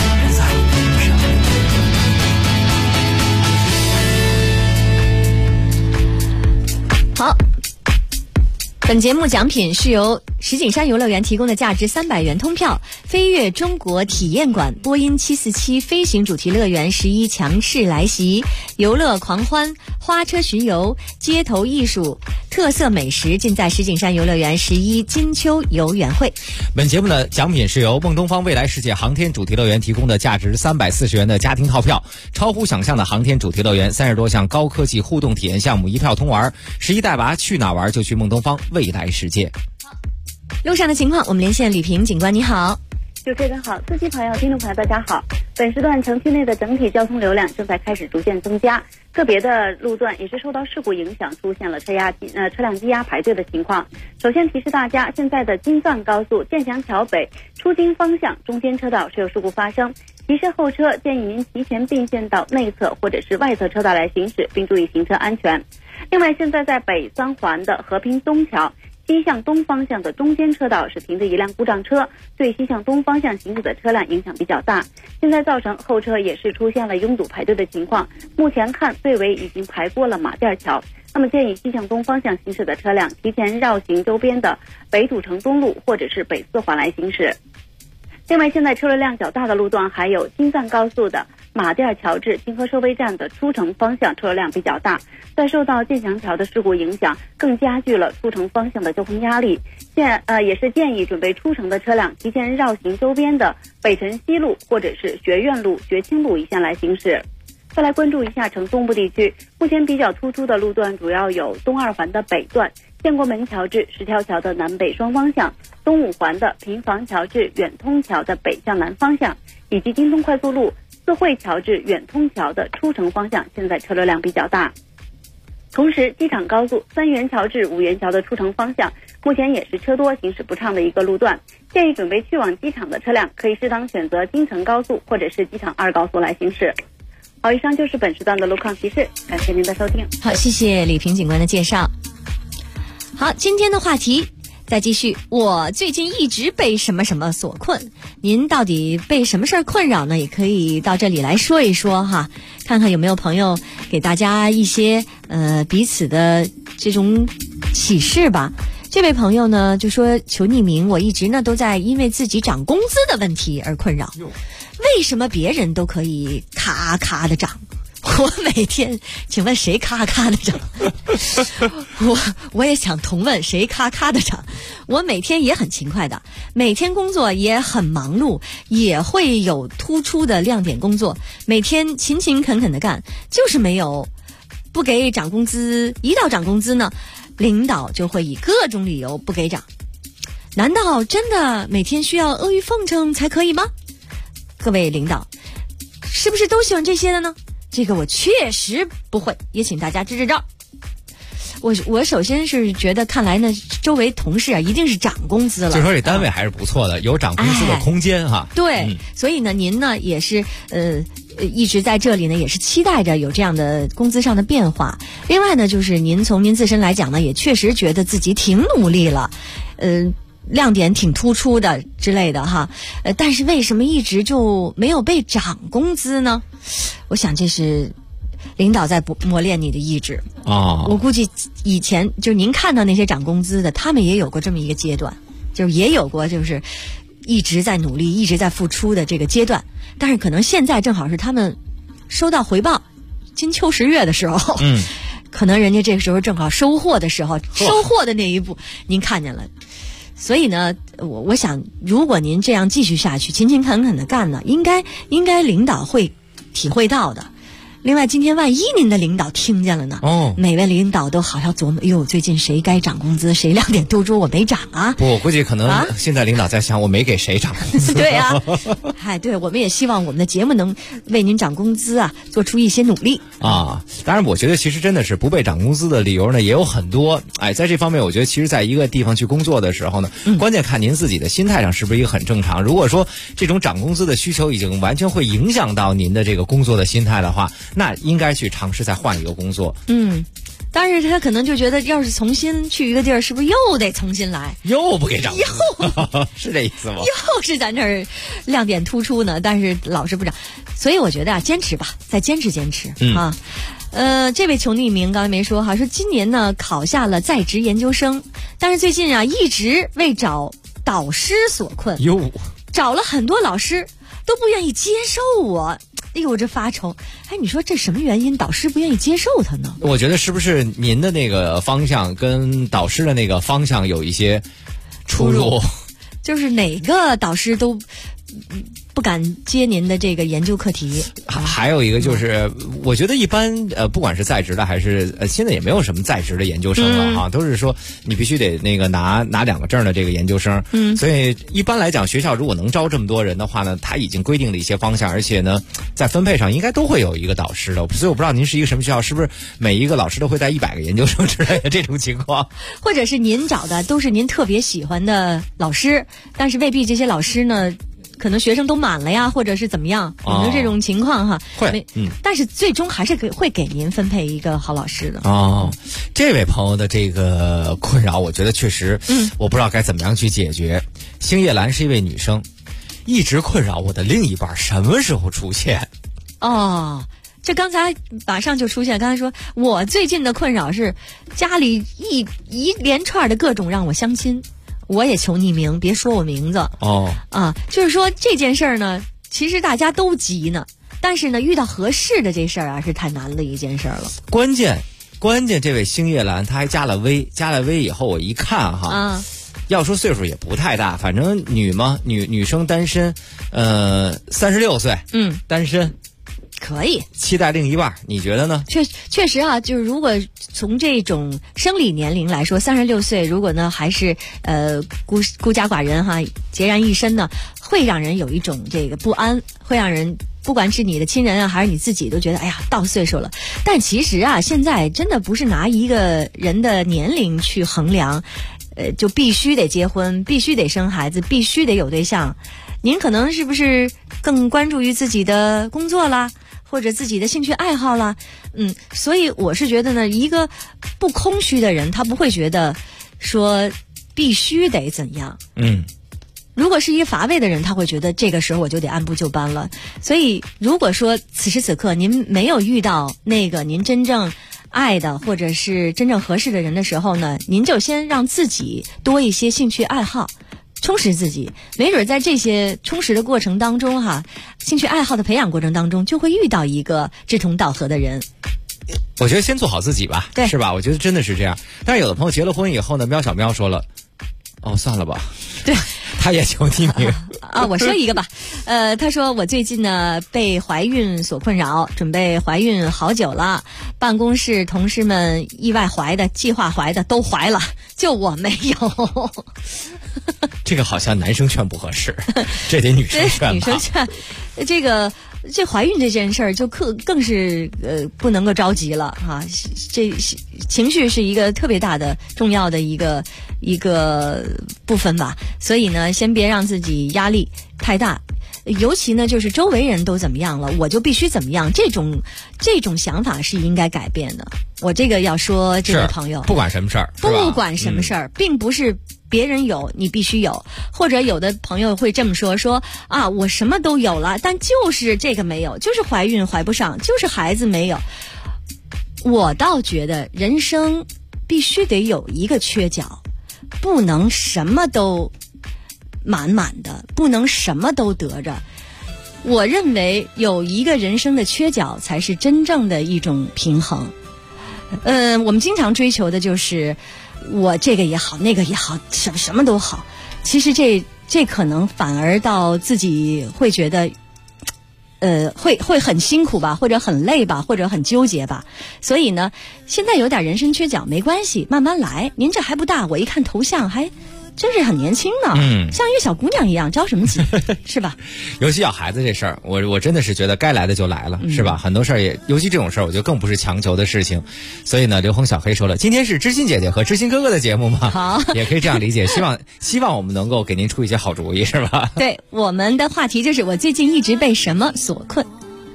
好，本节目奖品是由石景山游乐园提供的价值300元通票，飞跃中国体验馆波音747飞行主题乐园11强势来袭，游乐狂欢，花车巡游，街头艺术，特色美食尽在石景山游乐园11金秋游园会。 本节目的奖品是由梦东方未来世界航天主题乐园提供的价值340元的家庭套票，超乎想象的航天主题乐园30多项高科技互动体验项目一票通玩，11带娃去哪玩就去梦东方未来世界。 路上的情况，我们连线李平警官，你好。 主持人好，司机朋友、听众朋友大家好。本时段城区内的整体交通流量正在开始逐渐增加，个别的路段也是受到事故影响，出现了车辆积压排队的情况。首先提示大家，现在的京藏高速建祥桥北出京方向中间车道是有事故发生，提示后车建议您提前并线到内侧或者是外侧车道来行驶，并注意行车安全。 另外，现在在北三环的和平东桥西向东方向的中间车道是停着一辆故障车，对西向东方向行驶的车辆影响比较大。现在造成后车也是出现了拥堵排队的情况。目前看，队尾已经排过了马甸桥。那么建议西向东方向行驶的车辆提前绕行周边的北土城东路或者是北四环来行驶。另外，现在车流量较大的路段还有京藏高速的马甸桥至清河收费站的出城方向车流量比较大，在受到建祥桥的事故影响，更加剧了出城方向的交通压力。也是建议准备出城的车辆提前绕行周边的北辰西路或者是学院路、学清路一线来行驶。再来关注一下城东部地区，目前比较突出的路段主要有东二环的北段，建国门桥至石条桥的南北双方向，东五环的平房桥至远通桥的北向南方向，以及京东快速路四惠桥至远通桥的出城方向，现在车流量比较大。同时，机场高速三元桥至五元桥的出城方向，目前也是车多行驶不畅的一个路段，建议准备去往机场的车辆可以适当选择京承高速或者是机场2高速来行驶。好，以上就是本时段的路况提示，感谢您的收听。 好，谢谢李平警官的介绍。好，今天的话题再继续。我最近一直被什么什么所困，您到底被什么事儿困扰呢？也可以到这里来说一说哈，看看有没有朋友给大家一些彼此的这种启示吧。这位朋友呢就说求匿名，我一直呢都在因为自己涨工资的问题而困扰。为什么别人都可以咔咔的涨，我每天，请问谁咔咔的涨？我也想同问谁咔咔的涨。我每天也很勤快的，每天工作也很忙碌，也会有突出的亮点工作，每天勤勤恳恳的干，就是没有不给涨工资。一到涨工资呢，领导就会以各种理由不给涨。难道真的每天需要阿谀奉承才可以吗？各位领导，是不是都喜欢这些的呢？这个我确实不会，也请大家支支招。我首先是觉得，看来呢，周围同事啊，一定是涨工资了。 就说这单位还是不错的，有涨工资的空间哈。 对，所以呢，您呢也是一直在这里呢，也是期待着有这样的工资上的变化。另外呢，就是您从您自身来讲呢，也确实觉得自己挺努力了，亮点挺突出的之类的哈，但是为什么一直就没有被涨工资呢？我想这是领导在磨练你的意志啊。我估计以前就是您看到那些涨工资的，他们也有过这么一个阶段，就是也有过就是一直在努力、一直在付出的这个阶段，但是可能现在正好是他们收到回报、金秋十月的时候，可能人家这个时候正好收获的时候，收获的那一步您看见了。所以呢，我想，如果您这样继续下去，勤勤恳恳的干呢，应该领导会体会到的。另外，今天万一您的领导听见了呢？每位领导都好像琢磨，哟，最近谁该涨工资，谁亮点突出，我没涨啊。 不，我估计可能现在领导在想，我没给谁涨工资。 对啊，对，我们也希望我们的节目能为您涨工资啊，做出一些努力啊。当然，我觉得其实真的是不被涨工资的理由呢也有很多。在这方面，我觉得其实在一个地方去工作的时候呢，关键看您自己的心态上是不是一个很正常。如果说这种涨工资的需求已经完全会影响到您的这个工作的心态的话，那应该去尝试再换一个工作。 但是他可能就觉得，要是重新去一个地儿，是不是又得重新来， 又不给涨工资，是这意思吗？ 又是在那儿亮点突出呢，但是老是不涨。所以我觉得坚持吧，再坚持啊。这位求匿名刚才没说哈，说今年呢考下了在职研究生，但是最近啊一直为找导师所困，找了很多老师都不愿意接受我。哎呦，我这发愁！你说这什么原因？导师不愿意接受他呢？ 我觉得是不是您的那个方向跟导师的那个方向有一些出入？ 就是哪个导师都不敢接您的这个研究课题。 还有一个就是，我觉得一般不管是在职的还是现在也没有什么在职的研究生了哈，都是说你必须得那个拿2个证的这个研究生。所以一般来讲，学校如果能招这么多人的话呢，他已经规定了一些方向，而且呢，在分配上应该都会有一个导师的。所以我不知道您是一个什么学校，是不是每一个老师都会带100个研究生之类的这种情况？ 或者是您找的都是您特别喜欢的老师，但是未必这些老师呢可能学生都满了呀，或者是怎么样，有没有这种情况哈？ 会， 但是最终还是会给您分配一个好老师的。 这位朋友的这个困扰，我觉得确实，我不知道该怎么样去解决。星叶兰是一位女生，一直困扰我的另一半什么时候出现。 这刚才马上就出现，刚才说我最近的困扰是家里一连串的各种让我相亲，我也求匿名，别说我名字。就是说这件事儿呢，其实大家都急呢，但是呢，遇到合适的这事儿啊，是太难的一件事儿了。 关键，这位星叶兰她还加了微以后，我一看哈，要说岁数也不太大，反正女生单身，36岁，单身。 可以期待另一半，你觉得呢？ 确实啊，就是如果从这种生理年龄来说，36岁，如果呢还是孤家寡人哈，孑然一身呢，会让人有一种这个不安，会让人不管是你的亲人啊，还是你自己，都觉得哎呀到岁数了。但其实啊，现在真的不是拿一个人的年龄去衡量，就必须得结婚，必须得生孩子，必须得有对象。您可能是不是更关注于自己的工作啦？或者自己的兴趣爱好啦，所以我是觉得呢，一个不空虚的人，他不会觉得说必须得怎样。如果是一个乏味的人，他会觉得这个时候我就得按部就班了。所以如果说此时此刻您没有遇到那个您真正爱的或者是真正合适的人的时候呢，您就先让自己多一些兴趣爱好，充实自己，没准在这些充实的过程当中哈，兴趣爱好的培养过程当中，就会遇到一个志同道合的人。 我觉得先做好自己吧， 对， 是吧？我觉得真的是这样。但是有的朋友结了婚以后呢，喵小喵说了，算了吧， 对， 他也求匿名我说一个吧，他说我最近呢被怀孕所困扰，准备怀孕好久了，办公室同事们意外怀的、计划怀的都怀了，就我没有。 这个好像男生劝不合适，这得女生劝吧。 女生劝，这怀孕这件事儿就更是不能够着急了哈。这情绪是一个特别大的、重要的一个部分吧。所以呢，先别让自己压力太大。尤其呢，就是周围人都怎么样了，我就必须怎么样，这种想法是应该改变的。我这个要说这位朋友， 不管什么事儿， 不管什么事儿，并不是别人有你必须有，或者有的朋友会这么说啊，我什么都有了，但就是这个没有，就是怀孕怀不上，就是孩子没有。我倒觉得人生必须得有一个缺角，不能什么都满满的，不能什么都得着。我认为有一个人生的缺角才是真正的一种平衡。我们经常追求的就是我这个也好，那个也好，什么都好。其实这可能反而到自己会觉得会很辛苦吧，或者很累吧，或者很纠结吧。所以呢，现在有点人生缺角没关系，慢慢来。您这还不大，我一看头像还真是很年轻呢，像一个小姑娘一样，着什么急，是吧？ 尤其要孩子这事儿，我真的是觉得该来的就来了，是吧？很多事儿也，尤其这种事儿，我觉得更不是强求的事情。所以呢，刘恒小黑说了，今天是知心姐姐和知心哥哥的节目嘛， 好， 也可以这样理解。希望我们能够给您出一些好主意，是吧？ 对，我们的话题就是我最近一直被什么所困。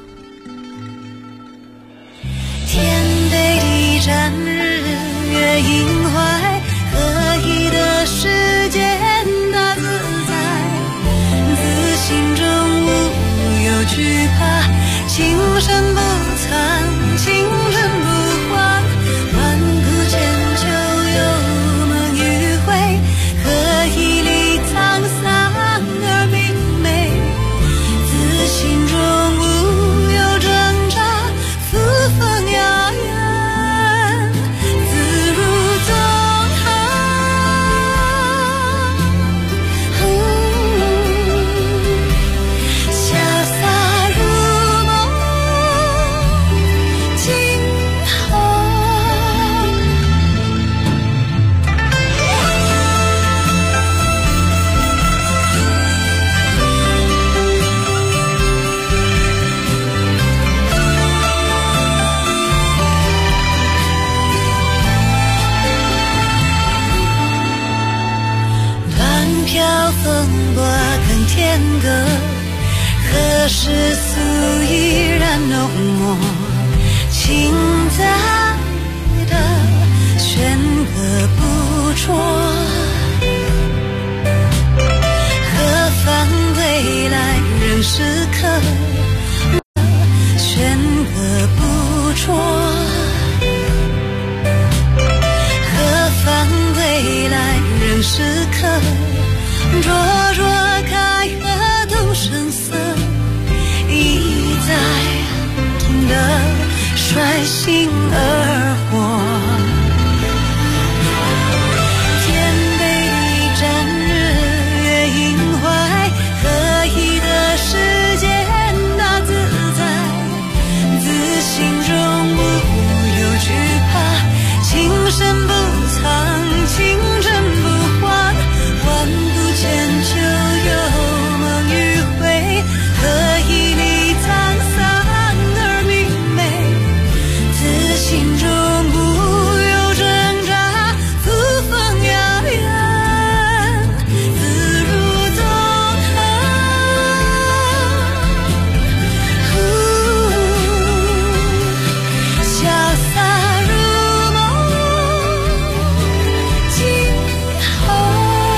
天地一盏日月映怀，合一的世间大自在，自心中无有惧怕，情深不藏，情深不慌，万古千秋有梦与悔，合一里沧桑而明媚，自心中无有挣扎，扶风摇远，自如纵横，潇洒如梦，今后。乱飘风波更天隔，何时素已然浓墨，情在的弦歌不辍。何方归来仍是客，弦歌不辍。何方归来仍是客，灼灼开合都生色，一再的率性而活。天北地战，日月阴怀，何以的世间那自在，自心中无有惧怕，情深不藏，情真不换，换不见就有梦与回，何以你沧桑而明媚，自心中无有挣扎，扶风遥远，自如纵横。潇洒如梦，今后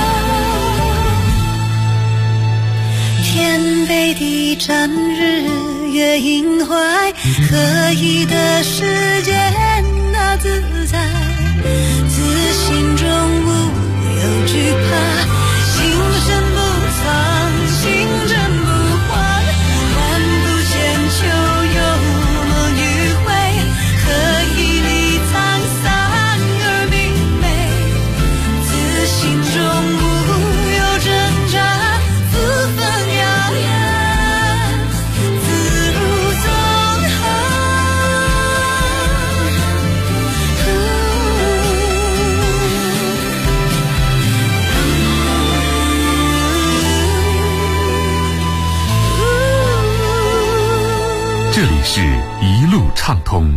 天北地战，日月阴怀，何以的世间那自在，自心中无有惧怕，情深不藏，情真不换，换不见就有梦与回，何以你沧桑而明媚，自心中无有挣扎，扶风遥远，自如纵横。 这里是一路畅通。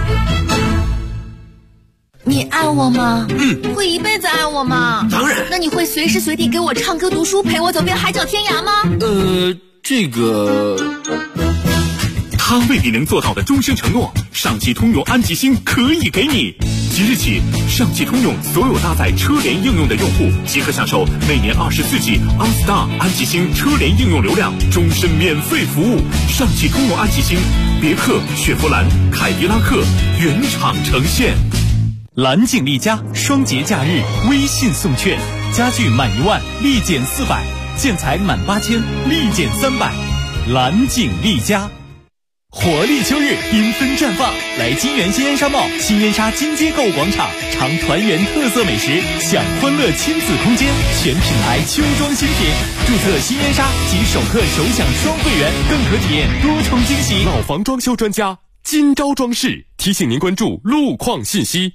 你爱我吗？会一辈子爱我吗？ 当然。 那你会随时随地给我唱歌读书，陪我走遍海角天涯吗？ 这个他未必能做到的终身承诺，上汽通用安吉星可以给你。即日起，上汽通用所有搭载车联应用的用户即可享受每年24G OnStar 安吉星车联应用流量，终身免费服务。上汽通用安吉星，别克、雪佛兰、凯迪拉克原厂呈现。蓝景丽家双节假日微信送券，家具满1万立减400，建材满8000立减300。蓝景丽家。活力秋日缤纷绽放，来金源新烟纱贸新烟纱金街购物广场，尝团圆特色美食，享欢乐亲子空间，全品牌秋装新品。注册新烟纱及首客首享双会员，更可体验多重惊喜。老房装修专家金招装饰提醒您关注路况信息。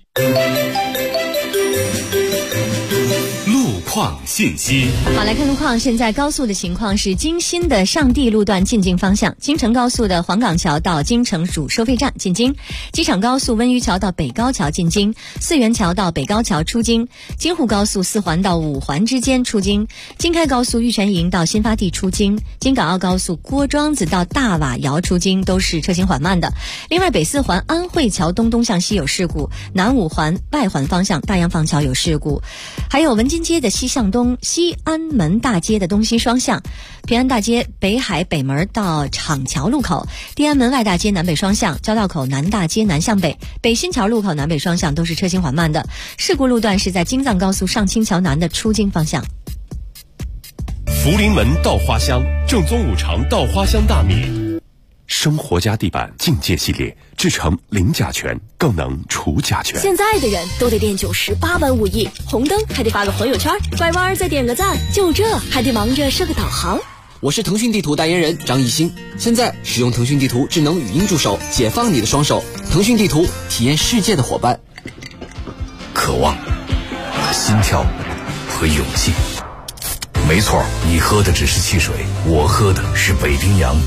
路况信息。 好，来看路况。现在高速的情况是：京新的上地路段进京方向，京承高速的黄岗桥到京承主收费站进京，机场高速温榆桥到北高桥进京，四元桥到北高桥出京，京沪高速4环到5环之间出京，京开高速玉泉营到新发地出京，京港澳高速郭庄子到大瓦窑出京都是车行缓慢的。另外，北4环安慧桥东向西有事故，南5环外环方向大洋坊桥有事故，还有文津街的西向东、西安门大街的东西双向，平安大街北海北门到厂桥路口，地安门外大街南北双向，交道口南大街南向北，北新桥路口南北双向都是车行缓慢的。事故路段是在京藏高速上清桥南的出京方向。 福临门稻花香，正宗五常稻花香大米。生活家地板境界系列，制成零甲醛，更能除甲醛。 现在的人都得练98般武艺，红灯还得发个朋友圈，拐弯再点个赞，就这还得忙着设个导航。 我是腾讯地图代言人张艺兴，现在使用腾讯地图智能语音助手，解放你的双手。腾讯地图，体验世界的伙伴。 渴望、心跳和勇气。没错，你喝的只是汽水，我喝的是北冰洋。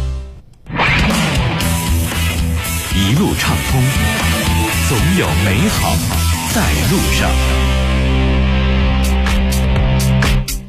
一路畅通，总有美好在路上。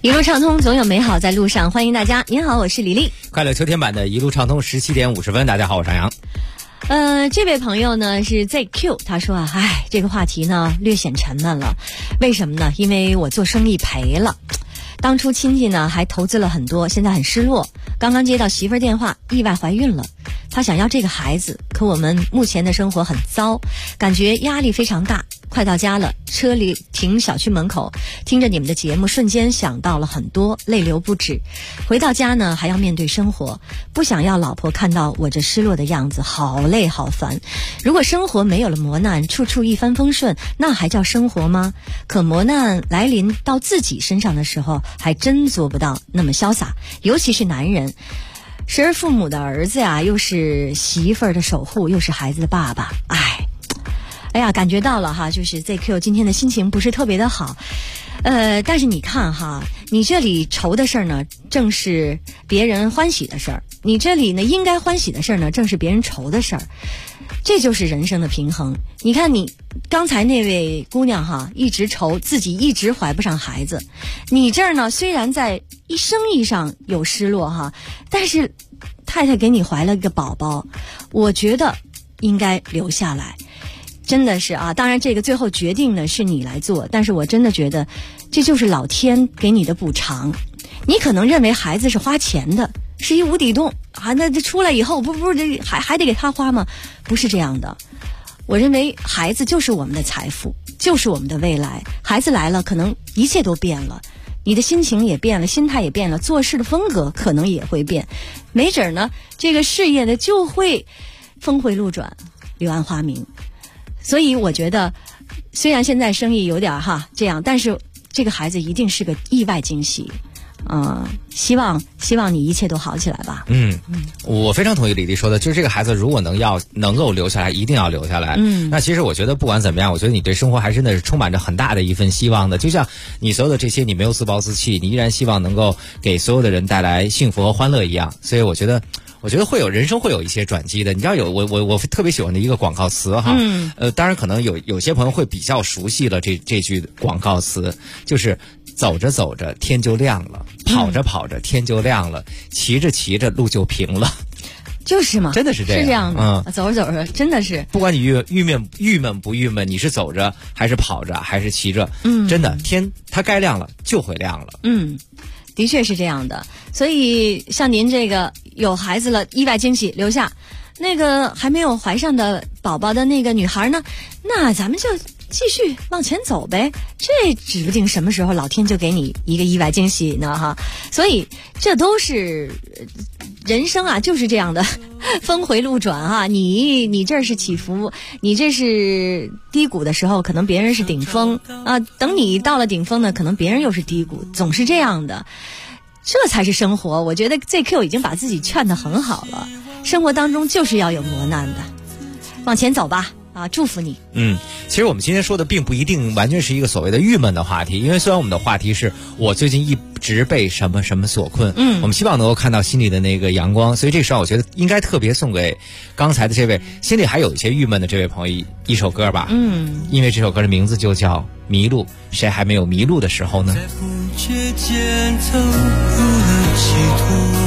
一路畅通，总有美好在路上。欢迎大家，您好，我是李丽。 快乐秋天版的一路畅通，17点50分，大家好，我是杨洋。 这位朋友呢是 ZQ， 他说啊，这个话题呢略显沉闷了，为什么呢？因为我做生意赔了，当初亲戚呢还投资了很多，现在很失落。刚刚接到媳妇儿电话，意外怀孕了，他想要这个孩子，可我们目前的生活很糟，感觉压力非常大。快到家了，车里停小区门口，听着你们的节目，瞬间想到了很多，泪流不止。回到家呢，还要面对生活，不想要老婆看到我这失落的样子，好累好烦。如果生活没有了磨难，处处一帆风顺，那还叫生活吗？可磨难来临到自己身上的时候，还真做不到那么潇洒，尤其是男人。失而父母的儿子呀，又是媳妇儿的守护，又是孩子的爸爸，哎呀，感觉到了哈，就是 ZQ 今天的心情不是特别的好，但是你看哈，你这里愁的事儿呢，正是别人欢喜的事儿；你这里呢，应该欢喜的事儿呢，正是别人愁的事儿。这就是人生的平衡。你看你刚才那位姑娘哈，一直愁自己一直怀不上孩子，你这儿呢，虽然在生意上有失落哈，但是太太给你怀了个宝宝，我觉得应该留下来。真的是啊，当然这个最后决定呢是你来做，但是我真的觉得这就是老天给你的补偿。你可能认为孩子是花钱的，是一无底洞啊，那这出来以后不是还得给他花吗？不是这样的。我认为孩子就是我们的财富，就是我们的未来。孩子来了，可能一切都变了，你的心情也变了，心态也变了，做事的风格可能也会变，没准呢这个事业呢就会峰回路转，柳暗花明。所以我觉得虽然现在生意有点这样，但是这个孩子一定是个意外惊喜。希望你一切都好起来吧。 我非常同意李丽说的，就是这个孩子如果能够留下来，一定要留下来。那其实我觉得不管怎么样，我觉得你对生活还真的是充满着很大的一份希望的。就像你所有的这些，你没有自暴自弃，你依然希望能够给所有的人带来幸福和欢乐一样。所以我觉得人生会有一些转机的。你知道我特别喜欢的一个广告词哈，当然可能有些朋友会比较熟悉了这句广告词，就是走着走着天就亮了，跑着跑着天就亮了，骑着骑着路就平了。 就是嘛， 真的是这样， 是这样的。走着走着，真的是， 不管你郁闷不郁闷，你是走着还是跑着还是骑着，真的天它该亮了就会亮了。 的确是这样的。所以像您这个有孩子了，意外惊喜留下，那个还没有怀上的宝宝的那个女孩呢，那咱们就继续往前走呗，这指不定什么时候老天就给你一个意外惊喜呢哈。所以这都是人生啊，就是这样的峰回路转啊。你这是起伏，你这是低谷的时候，可能别人是顶峰啊，等你到了顶峰呢，可能别人又是低谷，总是这样的。这才是生活。我觉得 ZQ 已经把自己劝得很好了，生活当中就是要有磨难的，往前走吧啊！祝福你。 其实我们今天说的并不一定完全是一个所谓的郁闷的话题，因为虽然我们的话题是我最近一直被什么什么所困，我们希望能够看到心里的那个阳光，所以这时候我觉得应该特别送给刚才的这位心里还有一些郁闷的这位朋友一首歌吧。因为这首歌的名字就叫《迷路》，谁还没有迷路的时候呢？ 在不觉间走入了歧途，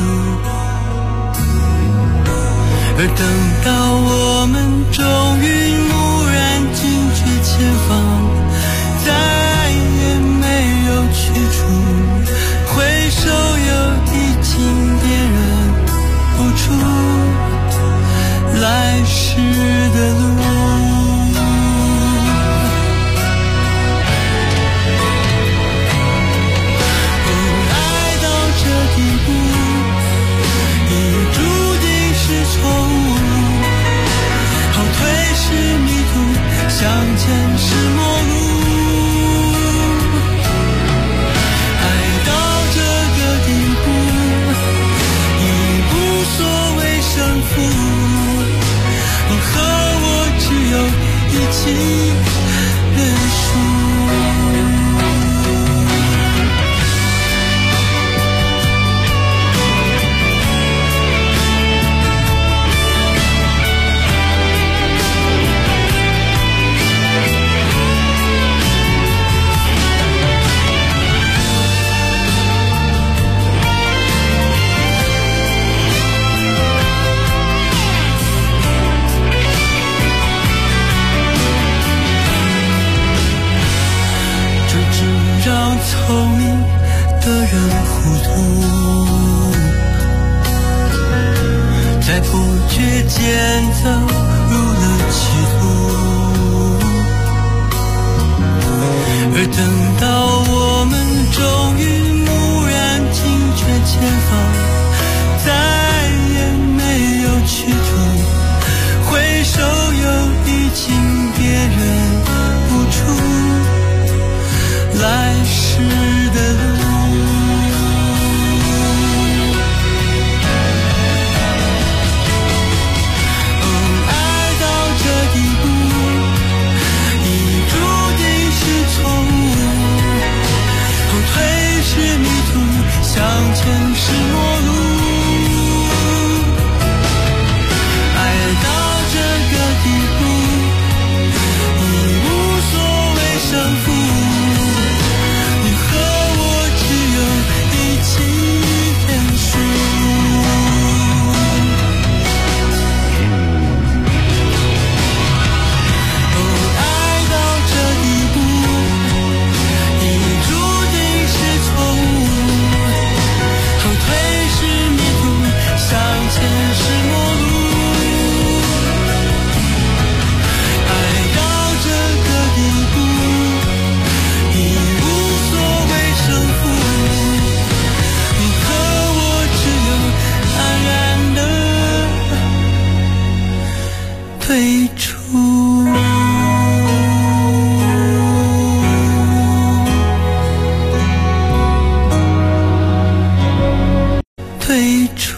而等到我们终于蓦然惊觉前方再也没有去处，回首又已经辨认不出来时的路。向前是陌路， 聪明的人糊涂，在不觉间走入了歧途，而等到我们终于蓦然惊觉前方再也没有去途，回首又已经别人不出来时的路。爱到这地步，已注定是错误，后退是迷途，向前是陌路。爱到这个地步，已无所谓胜负，你和我只有一起认输。爱到这地步，已注定是错误，后退是迷途，向前是陌路。爱到这个地步，已无所谓胜负，你和我只有安然的退出。退出。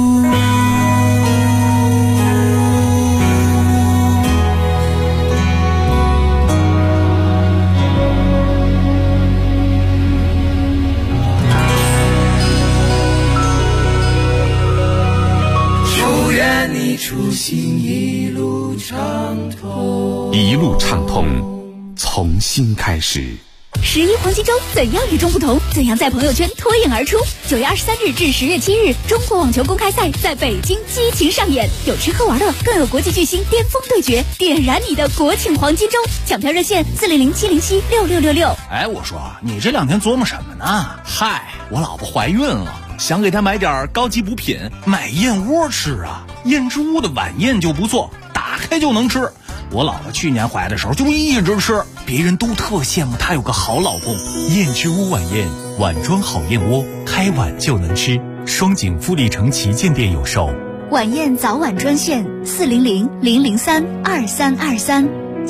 祝愿你出行一路畅通。 一路畅通，从新开始。 11黄金周怎样与众不同？怎样在朋友圈脱颖而出？9月23日至10月7日，中国网球公开赛在北京激情上演，有吃喝玩乐，更有国际巨星巅峰对决，点燃你的国庆黄金周！抢票热线400-707-6666。 哎，我说你这2天琢磨什么呢？嗨，我老婆怀孕了，想给她买点高级补品，买燕窝吃啊。燕之屋的晚宴就不错，打开就能吃。我老婆去年怀的时候就一直吃，别人都特羡慕她有个好老公。 燕之屋晚宴，碗装好燕窝，开碗就能吃。双井富力城旗舰店有售。 晚宴早晚专线400-003-2323。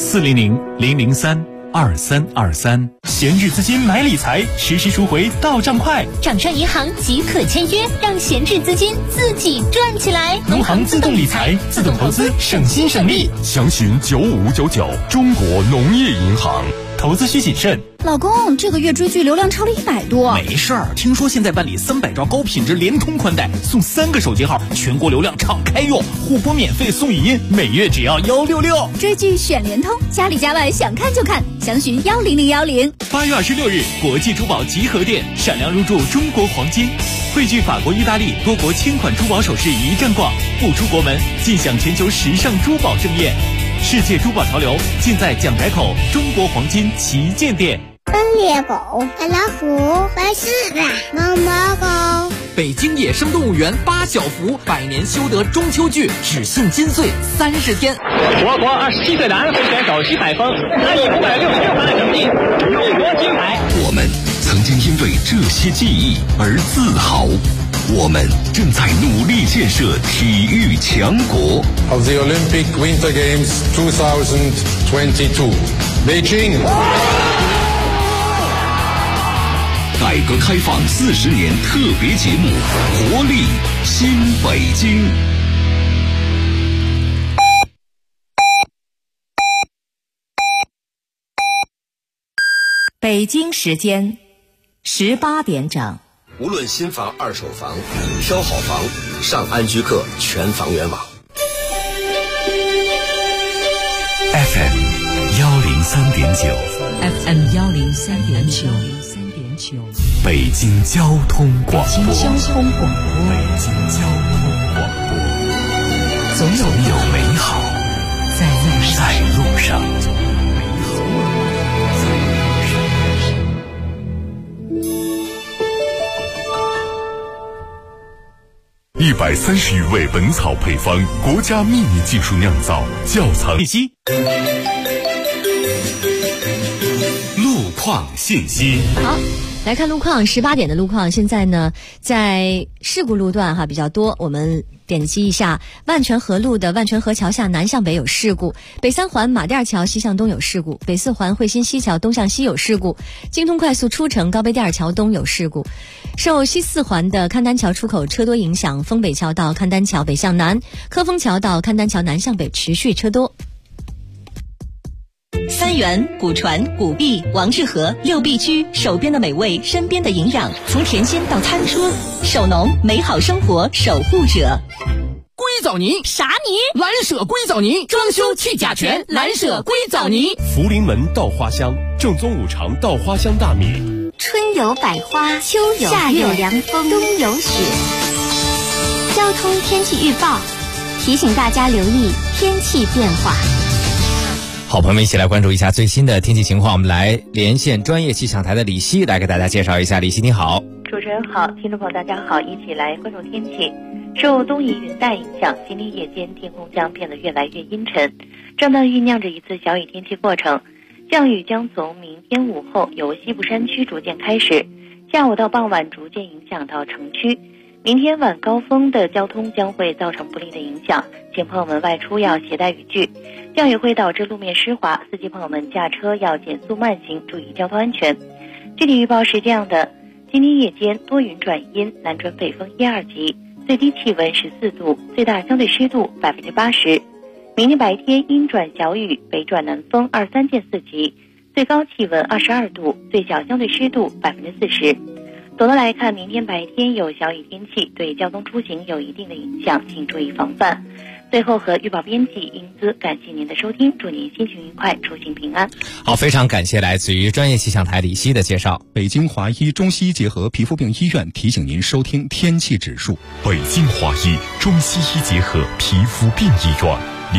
400-003-2323。闲置资金买理财，实时赎回到账快。 掌上银行即可签约，让闲置资金自己赚起来。 农行自动理财，自动投资，省心省力。 详询9599，中国农业银行。 投资需谨慎。 老公，这个月追剧流量超了100多。 没事儿，听说现在办理300兆高品质联通宽带，送3个手机号，全国流量敞开用，互播免费送语音，每月只要166。 追剧选联通，家里家外想看就看，详询10010。 8月26日，国际珠宝集合店，闪亮入驻中国黄金，汇聚法国、意大利多国千款珠宝首饰一站逛，不出国门，尽享全球时尚珠宝盛宴。世界珠宝潮流尽在蒋宅口中国黄金旗舰店。 猎狗、白老虎、白狮子、猫猫狗。 北京野生动物园8小福百年修得中秋剧只信金穗30天。 我国27岁男会选手徐海峰拿以566分的成绩入国金牌。 我们曾经因为这些记忆而自豪，我们正在努力建设体育强国。 Of the Olympic Winter Games 2022, Beijing. 改革开放40年特别节目，活力新北京。 北京时间18点整。 无论新房、二手房，挑好房，上安居客全房源网。 FM 103.9 FM 103.9， 北京交通广播。 北京交通广播。 北京交通广播。 总有美好在路上。 130余味本草配方，国家秘密技术酿造，窖藏。 信息，路况信息。 好，来看路况，18点的路况。现在呢，在事故路段比较多，我们点击一下万泉河路的万泉河桥下南向北有事故，北三环马甸桥西向东有事故，北四环汇新西桥东向西有事故，京通快速出城高碑店桥东有事故。受西四环的勘丹桥出口车多影响，丰北桥到勘丹桥北向南，科丰桥到勘丹桥南向北持续车多。 三元、古传、古币、王致和6必居，手边的美味，身边的营养，从甜心到餐桌，手农美好生活守护者。 硅藻泥啥泥？蓝舍硅藻泥，装修去甲醛，蓝舍硅藻泥。 福临门稻花香，正宗五常稻花香大米。 春有百花，秋有夏有凉风，冬有雪。交通天气预报提醒大家留意天气变化。 好朋友们，一起来关注一下最新的天气情况。我们来连线专业气象台的李希来给大家介绍一下。李希你好。 主持人好，听众朋友大家好，一起来关注天气。受东移云带影响，今天夜间天空将变得越来越阴沉，正在酝酿着一次小雨天气过程。降雨将从明天午后由西部山区逐渐开始，下午到傍晚逐渐影响到城区。明天晚高峰的交通将会造成不利的影响，请朋友们外出要携带雨具。降雨会导致路面湿滑，司机朋友们驾车要减速慢行，注意交通安全。具体预报是这样的：今天夜间多云转阴，南转北风1、2级，最低气温14度，最大相对湿度80%。明天白天阴转小雨，北转南风2、3见4级，最高气温22度，最小相对湿度40%。总的来看，明天白天有小雨天气，对交通出行有一定的影响，请注意防范。最后和预报编辑英姿感谢您的收听，祝您心情愉快，出行平安。 好，非常感谢来自于专业气象台李希的介绍。 北京华医中西医结合皮肤病医院提醒您收听天气指数。 北京华医中西医结合皮肤病医院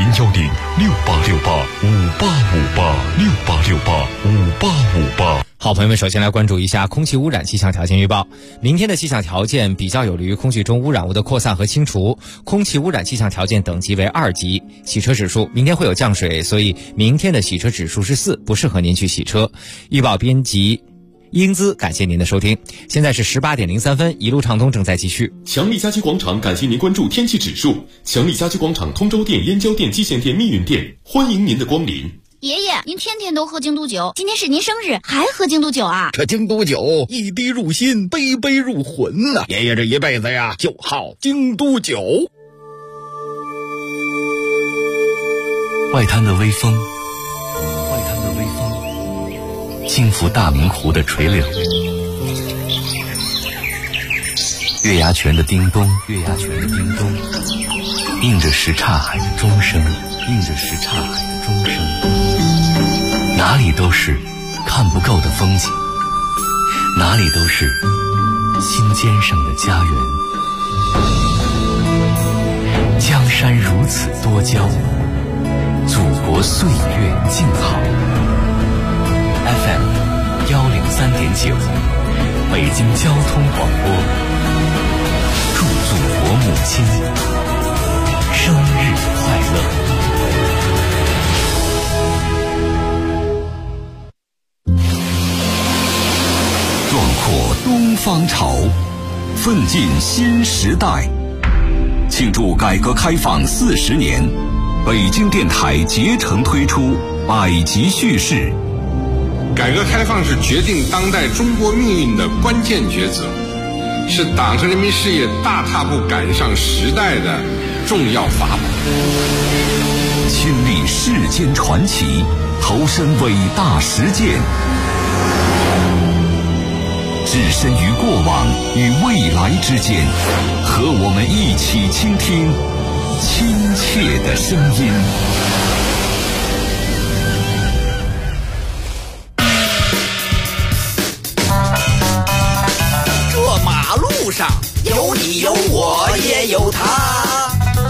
，010-6868-5858，6868-5858。 好朋友们，首先来关注一下空气污染气象条件预报。明天的气象条件比较有利于空气中污染物的扩散和清除，空气污染气象条件等级为2级。洗车指数明天会有降水，所以明天的洗车指数是4，不适合您去洗车。预报编辑英姿感谢您的收听。现在是18点03分，一路畅通正在继续。 强力家居广场感谢您关注天气指数。强力家居广场通州店、燕郊店、蓟县店、密云店，欢迎您的光临。 爷爷，您天天都喝京都酒，今天是您生日，还喝京都酒啊？ 这京都酒一滴入心，杯杯入魂呐！爷爷这一辈子呀，就好京都酒。 外滩的微风，轻拂大明湖的垂柳，月牙泉的叮咚，映着什刹海的钟声，哪里都是看不够的风景，哪里都是心尖上的家园。江山如此多娇，祖国岁月静好。FM 103.9，北京交通广播，祝祖国母亲生日快乐。 壮阔东方潮，奋进新时代。庆祝改革开放40年，北京电台竭诚推出百集叙事。 改革开放是决定当代中国命运的关键抉择，是党和人民事业大踏步赶上时代的重要法宝。 亲历世间传奇，投身伟大实践，置身于过往与未来之间，和我们一起倾听亲切的声音。 这马路上有你有我也有他，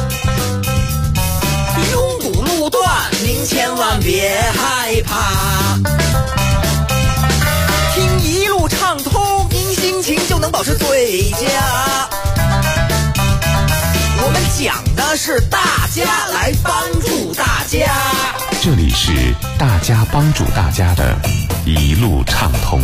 拥堵路段您千万别害怕，听一路畅通，您心情就能保持最佳。 讲的是大家来帮助大家。 这里是大家帮助大家的一路畅通。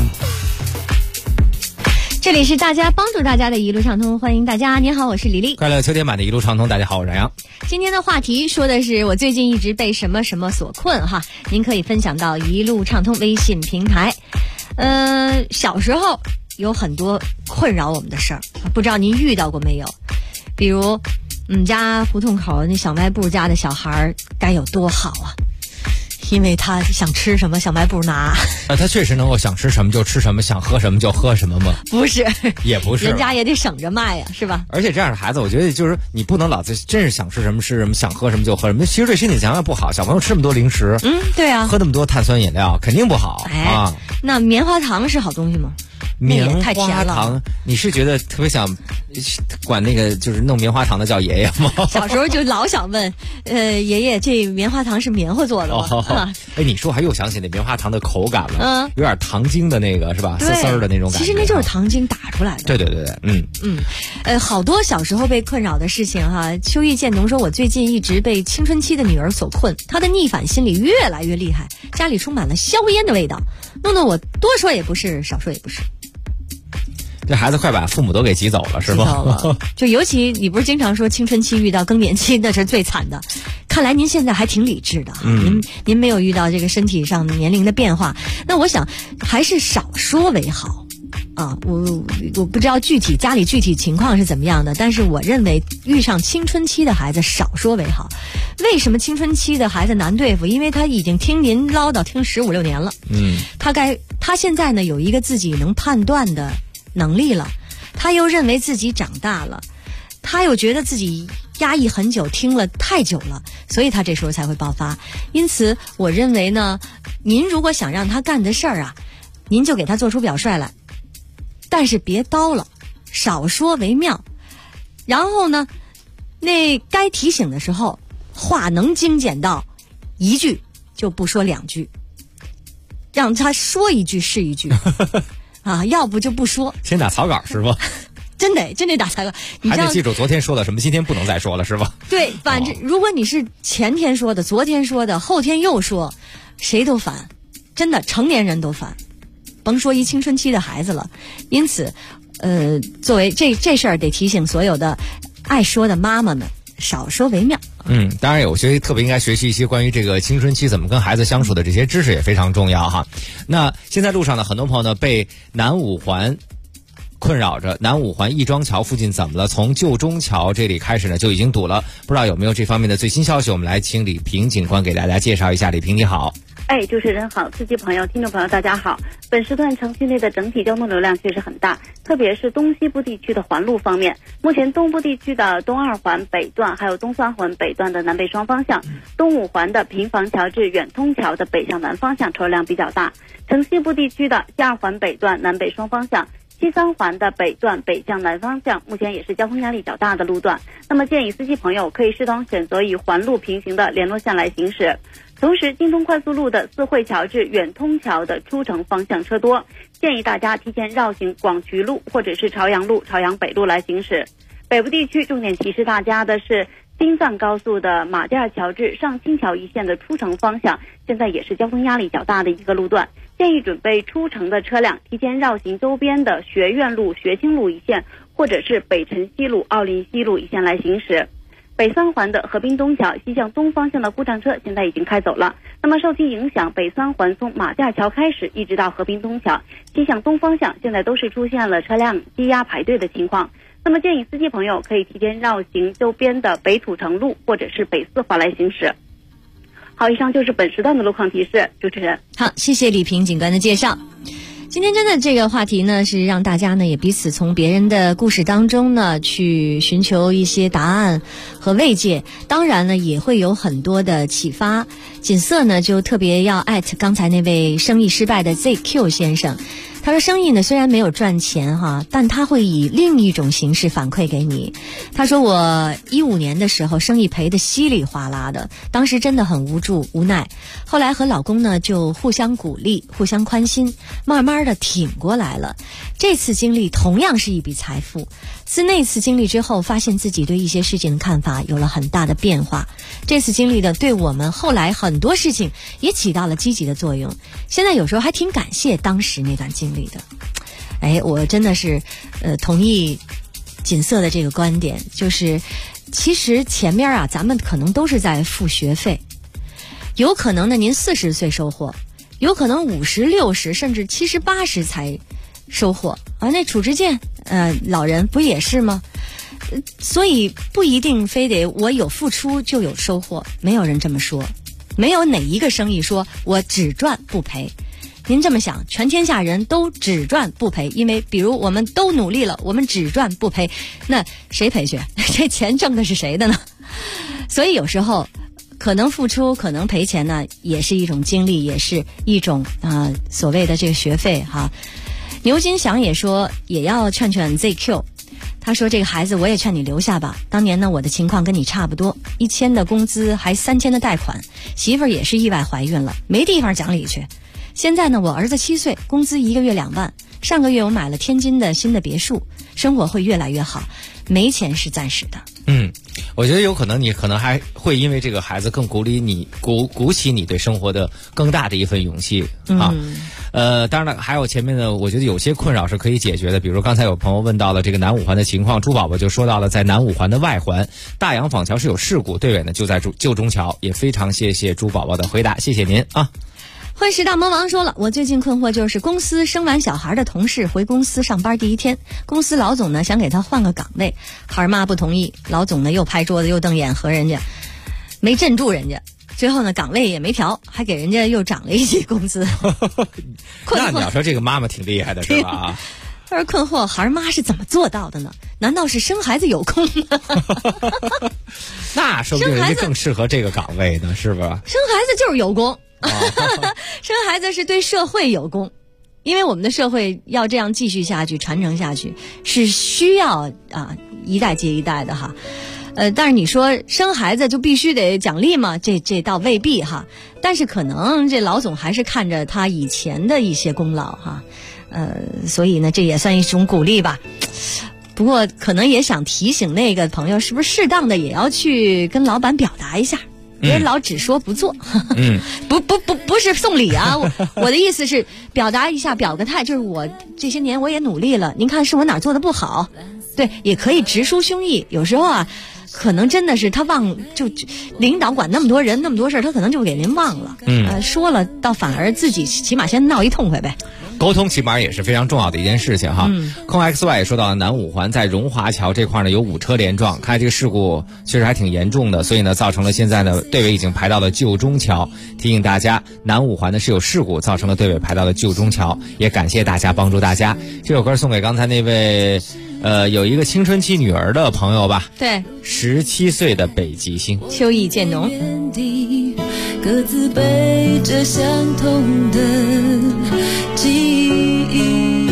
这里是大家帮助大家的一路畅通，欢迎大家。您好，我是李丽。 快乐秋天版的一路畅通，大家好，我是冉阳。 今天的话题说的是我最近一直被什么什么所困哈，您可以分享到一路畅通微信平台。小时候有很多困扰我们的事儿，不知道您遇到过没有？比如我们家胡同口那小卖部家的小孩该有多好啊，因为他想吃什么小卖部拿。 他确实能够想吃什么就吃什么，想喝什么就喝什么吗？ 不是， 也不是， 人家也得省着卖呀，是吧？ 而且这样的孩子，我觉得就是你不能老在真是想吃什么吃什么，想喝什么就喝什么，其实对身体健康不好。小朋友吃那么多零食， 对啊， 喝那么多碳酸饮料肯定不好啊。 那棉花糖是好东西吗？ 棉花糖，你是觉得特别想管那个就是弄棉花糖的叫爷爷吗？ 小时候就老想问，爷爷，这棉花糖是棉花做的吗？ 你说还又想起那棉花糖的口感了，有点糖精的那个是吧？丝丝的那种感觉。 其实那就是糖精打出来的。 对， 好多小时候被困扰的事情哈。秋意渐浓说，我最近一直被青春期的女儿所困，她的逆反心理越来越厉害，家里充满了硝烟的味道，弄得我多说也不是，少说也不是。 这孩子快把父母都给挤走了，是吗？ 就尤其你不是经常说青春期遇到更年期那是最惨的，看来您现在还挺理智的，您没有遇到这个身体上年龄的变化，那我想还是少说为好啊。我不知道家里具体情况是怎么样的，但是我认为遇上青春期的孩子少说为好。为什么青春期的孩子难对付？因为他已经听您唠叨听15、16年了，他现在呢有一个自己能判断的能力了，他又认为自己长大了，他又觉得自己压抑很久，听了太久了，所以他这时候才会爆发。因此我认为呢，您如果想让他干的事儿啊，您就给他做出表率来，但是别叨了，少说为妙。然后呢，那该提醒的时候话能精简到一句就不说2句，让他说一句是一句啊，要不就不说。 先打草稿是吧？ 真得打草稿。 还得记住昨天说的什么，今天不能再说了是吧？ 对，反正如果你是前天说的、昨天说的、后天又说，谁都烦，真的成年人都烦，甭说一青春期的孩子了。因此，作为这事儿得提醒所有的爱说的妈妈们，少说为妙。 当然有些特别应该学习一些关于这个青春期怎么跟孩子相处的这些知识也非常重要哈。那现在路上呢，很多朋友呢被南五环困扰着，南五环亦庄桥附近怎么了？从旧中桥这里开始呢就已经堵了，不知道有没有这方面的最新消息？我们来请李平警官给大家介绍一下。李平你好。 主持人好，司机朋友、听众朋友大家好。本时段城区内的整体交通流量确实很大，特别是东西部地区的环路方面，目前东部地区的东2环北段还有东3环北段的南北双方向，东5环的平房桥至远通桥的北向南方向车辆比较大，城西部地区的西2环北段南北双方向，西3环的北段北向南方向目前也是交通压力较大的路段，那么建议司机朋友可以适当选择与环路平行的联络线来行驶。同时京通快速路的四惠桥至远通桥的出城方向车多，建议大家提前绕行广渠路或者是朝阳路、朝阳北路来行驶。北部地区重点提示大家的是京藏高速的马甸桥至上清桥一线的出城方向，现在也是交通压力较大的一个路段，建议准备出城的车辆提前绕行周边的学院路、学清路一线，或者是北辰西路、奥林西路一线来行驶。北3环的河滨东桥西向东方向的故障车现在已经开走了，那么受其影响，北3环从马甸桥开始一直到河滨东桥西向东方向现在都是出现了车辆积压排队的情况，那么建议司机朋友可以提前绕行周边的北土城路或者是北4环来行驶。好，以上就是本时段的路况提示。主持人好，谢谢李平警官的介绍。今天真的这个话题呢，是让大家呢也彼此从别人的故事当中呢去寻求一些答案和慰藉，当然呢也会有很多的启发。锦瑟呢就特别要艾特刚才那位生意失败的 ZQ 先生， 他说生意呢虽然没有赚钱哈，但他会以另一种形式反馈给你。他说我15年的时候生意赔得稀里哗啦的，当时真的很无助无奈，后来和老公呢就互相鼓励互相宽心，慢慢的挺过来了。这次经历同样是一笔财富，自那次经历之后发现自己对一些事情的看法有了很大的变化，这次经历的对我们后来很多事情也起到了积极的作用，现在有时候还挺感谢当时那段经历的。我真的是同意锦瑟的这个观点，就是其实前面啊咱们可能都是在付学费，有可能呢您40岁收获，有可能50、60甚至70、80才收获啊。那褚时健老人不也是吗？所以不一定非得我有付出就有收获，没有人这么说，没有哪一个生意说我只赚不赔。您这么想，全天下人都只赚不赔，因为比如我们都努力了，我们只赚不赔，那谁赔去？这钱挣的是谁的呢？所以有时候可能付出可能赔钱呢，也是一种经历，也是一种所谓的这个学费哈。牛金祥也说也要劝劝 ZQ， 他说这个孩子我也劝你留下吧，当年呢我的情况跟你差不多，1000的工资还3000的贷款，媳妇儿也是意外怀孕了，没地方讲理去。现在呢我儿子7岁，工资1个月2万，上个月我买了天津的新的别墅，生活会越来越好，没钱是暂时的。 我觉得有可能你可能还会因为这个孩子更鼓励你，鼓起你对生活的更大的一份勇气啊。当然了，还有前面的，我觉得有些困扰是可以解决的，比如刚才有朋友问到了这个南五环的情况，朱宝宝就说到了在南五环的外环大洋坊桥是有事故，队尾呢就在旧中桥，也非常谢谢朱宝宝的回答，谢谢您啊。 混世大魔王说了，我最近困惑就是公司生完小孩的同事回公司上班第一天，公司老总呢想给他换个岗位，孩儿妈不同意，老总呢又拍桌子又瞪眼和人家，没镇住人家，最后呢岗位也没调，还给人家又涨了一级工资。 那你要说这个妈妈挺厉害的是吧？ 他说困惑孩儿妈是怎么做到的呢？难道是生孩子有功呢？ 那说不定人家更适合这个岗位呢，是吧？ 生孩子就是有功。生孩子是对社会有功，因为我们的社会要这样继续下去传承下去是需要一代接一代的哈。但是你说生孩子就必须得奖励吗？这倒未必哈，但是可能这老总还是看着他以前的一些功劳哈，所以呢这也算一种鼓励吧。不过可能也想提醒那个朋友，是不是适当的也要去跟老板表达一下，别老只说不做。不是送礼啊，我的意思是表达一下，表个态，就是我这些年我也努力了，您看是我哪做的不好，对，也可以直抒胸臆。有时候啊可能真的是他就领导管那么多人那么多事儿，他可能就给您忘了。说了倒反而自己起码先闹一痛快呗。 沟通起码也是非常重要的一件事情哈。空 XY 也说到了南五环在荣华桥这块呢有5车连撞，看来这个事故确实还挺严重的，所以呢造成了现在呢队尾已经排到了旧中桥，提醒大家南五环呢是有事故，造成了队尾排到了旧中桥，也感谢大家帮助大家。这首歌送给刚才那位有一个青春期女儿的朋友吧， 对 ，17岁的北极星。 秋意渐浓， 各自背着相同的记忆，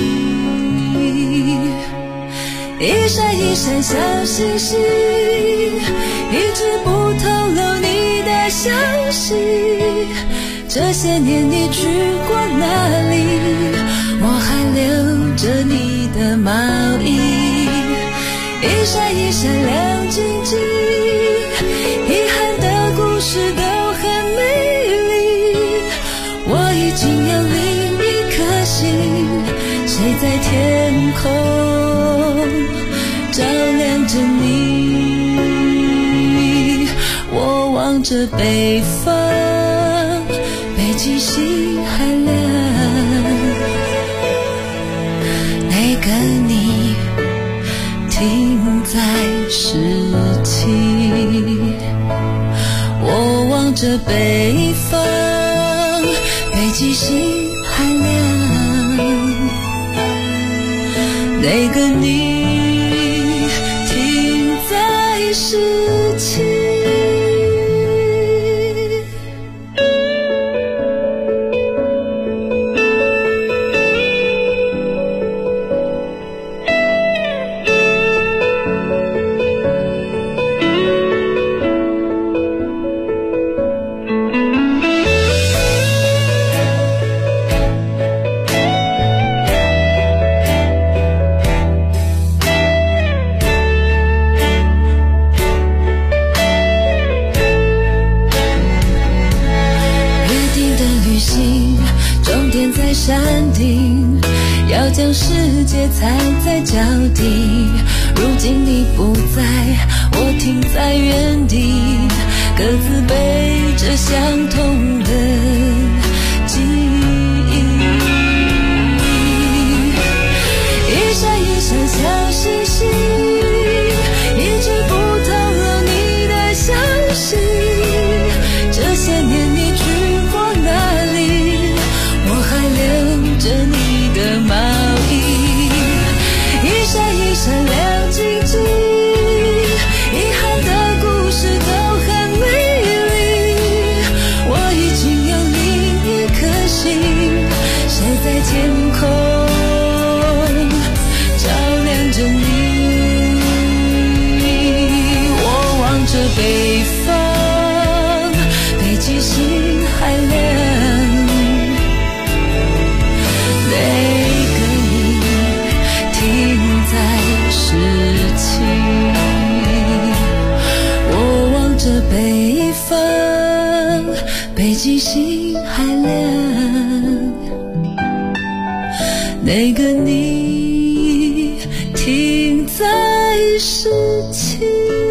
一闪一闪小星星，一直不透露你的消息，这些年你去过哪里？我还留着你的毛衣，一闪一闪亮晶晶，遗憾的故事都很美丽，我已经有另一颗心，谁在天空照亮着你？我望着北方，北极星还亮，那个你停在17，我望着北方，北极星还亮，那个你停在17。 踩在脚底，如今你不在，我停在原地，各自背着相同的记忆，一闪一闪小星星，一直不透露你的消息，这些年你去过哪里，我还留着你的毛衣，一闪一闪亮晶晶，遗憾的故事都很美丽，我已经有另一颗心写在天空，照亮着你，我望着北方，北极星还亮，那个你停在17，我望着北方，北极星还亮，那个你停在17。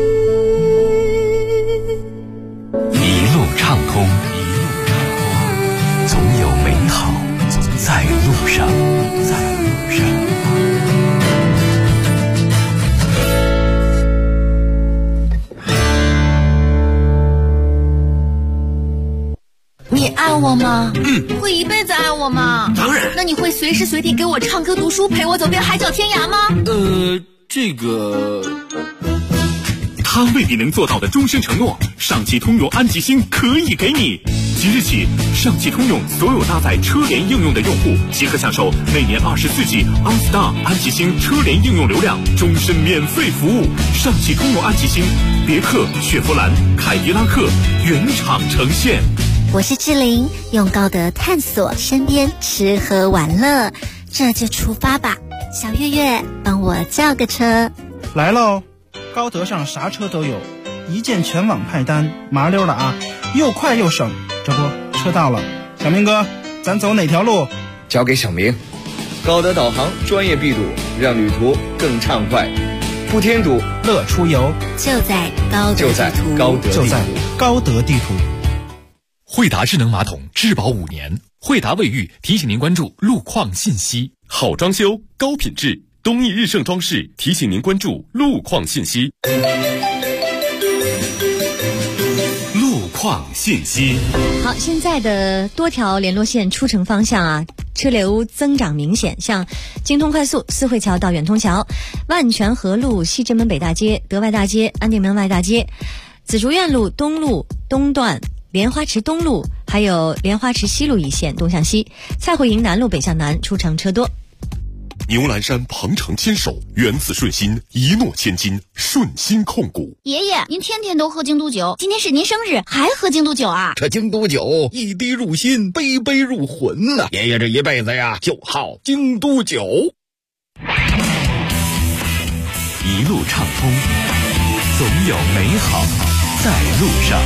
一路畅通，总有美好在路上， 你爱我吗？会一辈子爱我吗？ 当然。 那你会随时随地给我唱歌读书，陪我走遍海角天涯吗？ 这个他未必能做到的终身承诺，上汽通用安吉星可以给你。即日起，上汽通用所有搭载车联应用的用户即可享受每年24G OnStar 安吉星车联应用流量，终身免费服务。上汽通用安吉星，别克、雪佛兰、凯迪拉克原厂呈现。 我是志玲，用高德探索身边吃喝玩乐，这就出发吧。小月月，帮我叫个车。 来喽，高德上啥车都有，一键全网派单，麻溜了啊，又快又省。这不，车到了，小明哥，咱走哪条路？ 交给小明。高德导航专业闭堵，让旅途更畅快，不添堵， 乐出游。 就在高德地图。 惠达智能马桶质保5年，惠达卫浴提醒您关注路况信息。 好装修，高品质，东义日盛装饰提醒您关注路况信息。路况信息。 好，现在的多条联络线出城方向啊，车流增长明显，像京通快速四惠桥到远通桥、万泉河路西直门北大街、德外大街、安定门外大街、紫竹院路东路东段、莲花池东路，还有莲花池西路一线东向西，蔡慧营南路北向南出城车多。 牛栏山鹏程牵手，源自顺心，一诺千金，顺心控股。 爷爷，您天天都喝京都酒，今天是您生日，还喝京都酒啊？ 这京都酒一滴入心，杯杯入魂呐！爷爷这一辈子呀，就好京都酒。 一路畅通，总有美好在路上。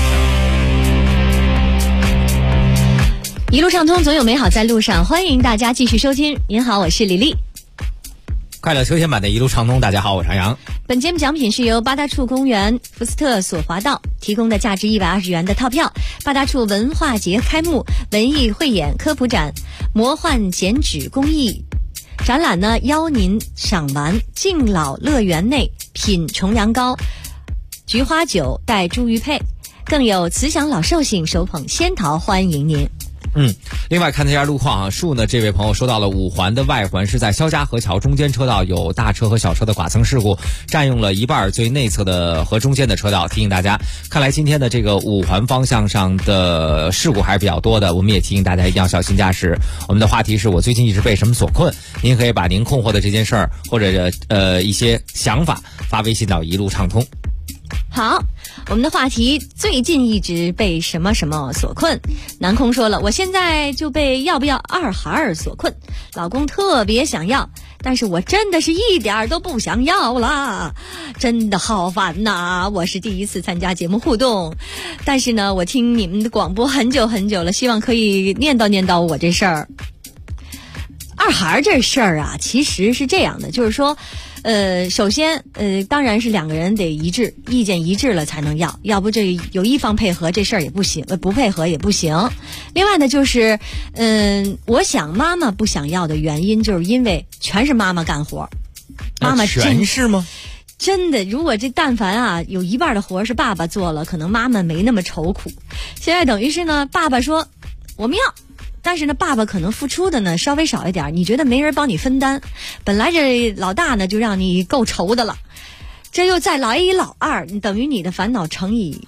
一路畅通，总有美好在路上。欢迎大家继续收听。您好，我是李丽。 快乐秋天版的一路畅通，大家好，我是杨洋。 本节目奖品是由八大处公园福斯特索华道提供的价值120元的套票。八大处文化节开幕，文艺汇演、科普展、魔幻剪纸工艺展览呢，邀您赏玩敬老乐园内品重阳糕、菊花酒带茱萸配，更有慈祥老寿星手捧仙桃欢迎您。 另外看一下路况啊，树呢这位朋友说到了5环的外环是在肖家河桥中间车道有大车和小车的剐蹭事故，占用了一半最内侧的和中间的车道，提醒大家，看来今天的这个5环方向上的事故还是比较多的，我们也提醒大家一定要小心驾驶。我们的话题是我最近一直被什么所困，您可以把您困惑的这件事儿或者一些想法发微信到一路畅通。 好，我们的话题最近一直被什么什么所困。南空说了，我现在就被要不要2孩所困，老公特别想要，但是我真的是一点都不想要啦，真的好烦呐！我是第一次参加节目互动，但是呢，我听你们的广播很久很久了，希望可以念叨念叨我这事儿。 二孩这事儿啊，其实是这样的，就是说，首先，当然是两个人得一致，意见一致了才能要，要不这有一方配合这事儿也不行，不配合也不行。另外呢，就是，我想妈妈不想要的原因，就是因为全是妈妈干活，妈妈全是吗？ 真的，如果这但凡啊有一半的活是爸爸做了，可能妈妈没那么愁苦。现在等于是呢，爸爸说我们要。但是呢，爸爸可能付出的呢稍微少一点，你觉得没人帮你分担，本来这老大呢就让你够愁的了，这又再来一老二，等于你的烦恼乘以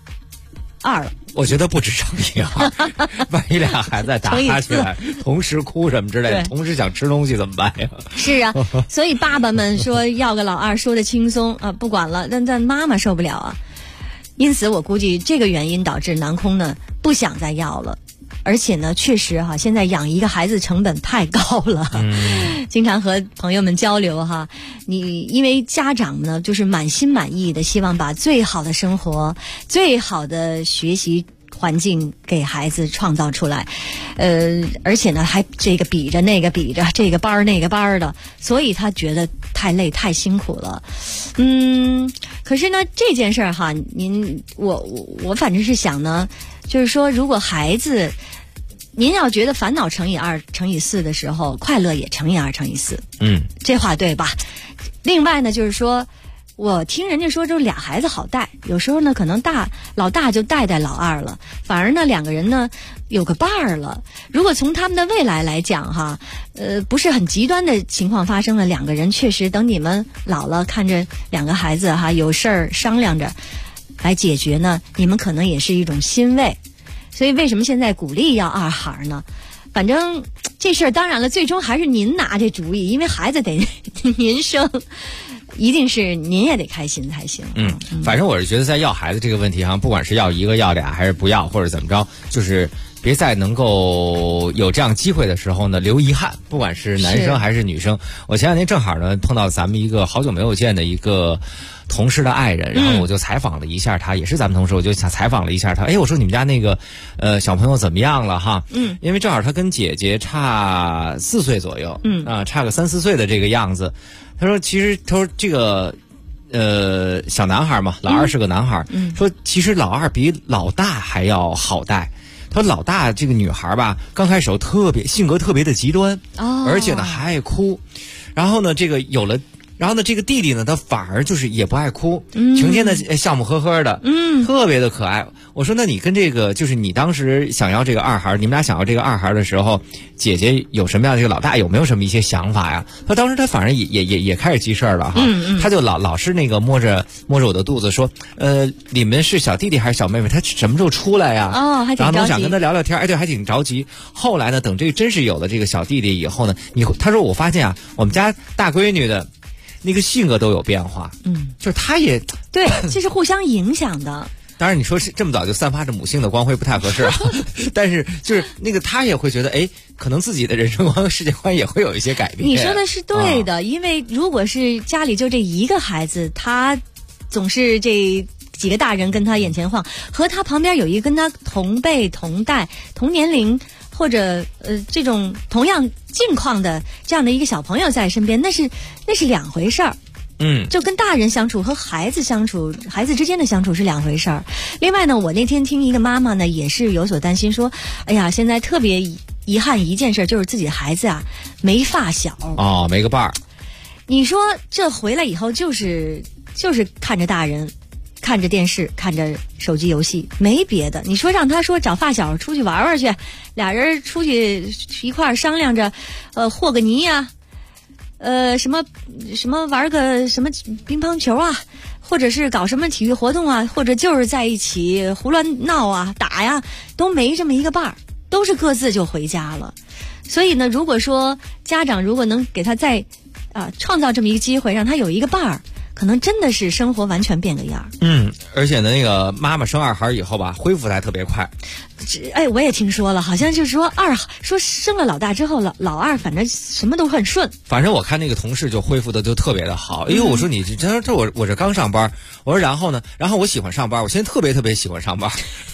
2了。 我觉得不止乘以2，万一俩孩子打起来，同时哭什么之类的，同时想吃东西怎么办呀？ 是啊，所以爸爸们说要个老二，说的轻松啊，不管了，但妈妈受不了啊。因此，我估计这个原因导致南空呢不想再要了。而且呢，确实哈，现在养一个孩子成本太高了。经常和朋友们交流哈，因为家长呢就是满心满意的希望把最好的生活、最好的学习环境给孩子创造出来，而且呢还这个比着那个比着，这个班儿那个班儿的，所以他觉得太累太辛苦了。可是呢这件事儿哈，我反正是想呢，就是说如果孩子您要觉得烦恼乘以2乘以4的时候，快乐也乘以2乘以4，这话对吧？另外呢就是说，我听人家说这俩孩子好带，有时候呢可能老大就带老二了，反而呢两个人呢有个伴儿了。如果从他们的未来来讲哈，不是很极端的情况发生了，两个人确实等你们老了，看着两个孩子哈有事儿商量着来解决呢，你们可能也是一种欣慰。所以为什么现在鼓励要2孩呢？反正这事儿当然了，最终还是您拿这主意，因为孩子得您生，一定是您也得开心才行。 反正我是觉得在要孩子这个问题上，不管是要1个要俩还是不要或者怎么着，就是别在能够有这样机会的时候呢留遗憾，不管是男生还是女生。我前两天正好呢碰到咱们一个好久没有见的一个同事的爱人，然后我就采访了一下他，也是咱们同事，我就想采访了一下他。我说你们家那个小朋友怎么样了哈？因为正好他跟姐姐差4岁左右，差个3、4岁的这个样子。他说这个小男孩嘛，老二是个男孩，说其实老二比老大还要好带。他说老大这个女孩吧，刚开始性格特别的极端，而且呢还爱哭，然后呢这个这个弟弟呢，他反而就是也不爱哭，成天的笑呵呵的，特别的可爱。我说那你跟这个就是你当时想要这个2孩，你们俩想要这个2孩的时候，姐姐有什么样的这个老大有没有什么一些想法呀？他当时他反正也开始记事儿了哈，他就老是那个摸着我的肚子说，你们是小弟弟还是小妹妹？他什么时候出来呀？ 还挺着急。 然后我想跟他聊聊天，对，还挺着急。后来呢，等这个真是有了这个小弟弟以后呢，他说我发现啊，我们家大闺女的那个性格都有变化，就是他也对，这是互相影响的。 当然你说是这么早就散发着母性的光辉不太合适啊，但是就是那个他也会觉得可能自己的人生观和世界观也会有一些改变。 你说的是对的，因为如果是家里就这一个孩子，他总是这几个大人跟他眼前晃，和他旁边有一个跟他同辈同代同年龄或者这种同样境况的这样的一个小朋友在身边，那是两回事儿。就跟大人相处和孩子相处，孩子之间的相处是两回事儿。另外呢，我那天听一个妈妈呢也是有所担心，说哎呀，现在特别遗憾一件事，就是自己的孩子啊没发小没个伴儿。 你说这回来以后就是看着大人，看着电视，看着手机游戏，没别的。你说让他说找发小出去玩玩去，俩人出去一块儿商量着和个泥呀，什么玩个什么乒乓球啊，或者是搞什么体育活动啊，或者就是在一起胡乱闹啊打呀，都没这么一个伴儿，都是各自就回家了。所以呢，如果说家长如果能给他再创造这么一个机会，让他有一个伴儿，可能真的是生活完全变个样。 而且呢，那个妈妈生2孩以后吧，恢复的还特别快。 我也听说了，好像就是说说生了老大之后，老二反正什么都很顺。 反正我看那个同事就恢复的就特别的好。我说你这我这刚上班，我说然后呢，然后我喜欢上班，我现在特别特别喜欢上班。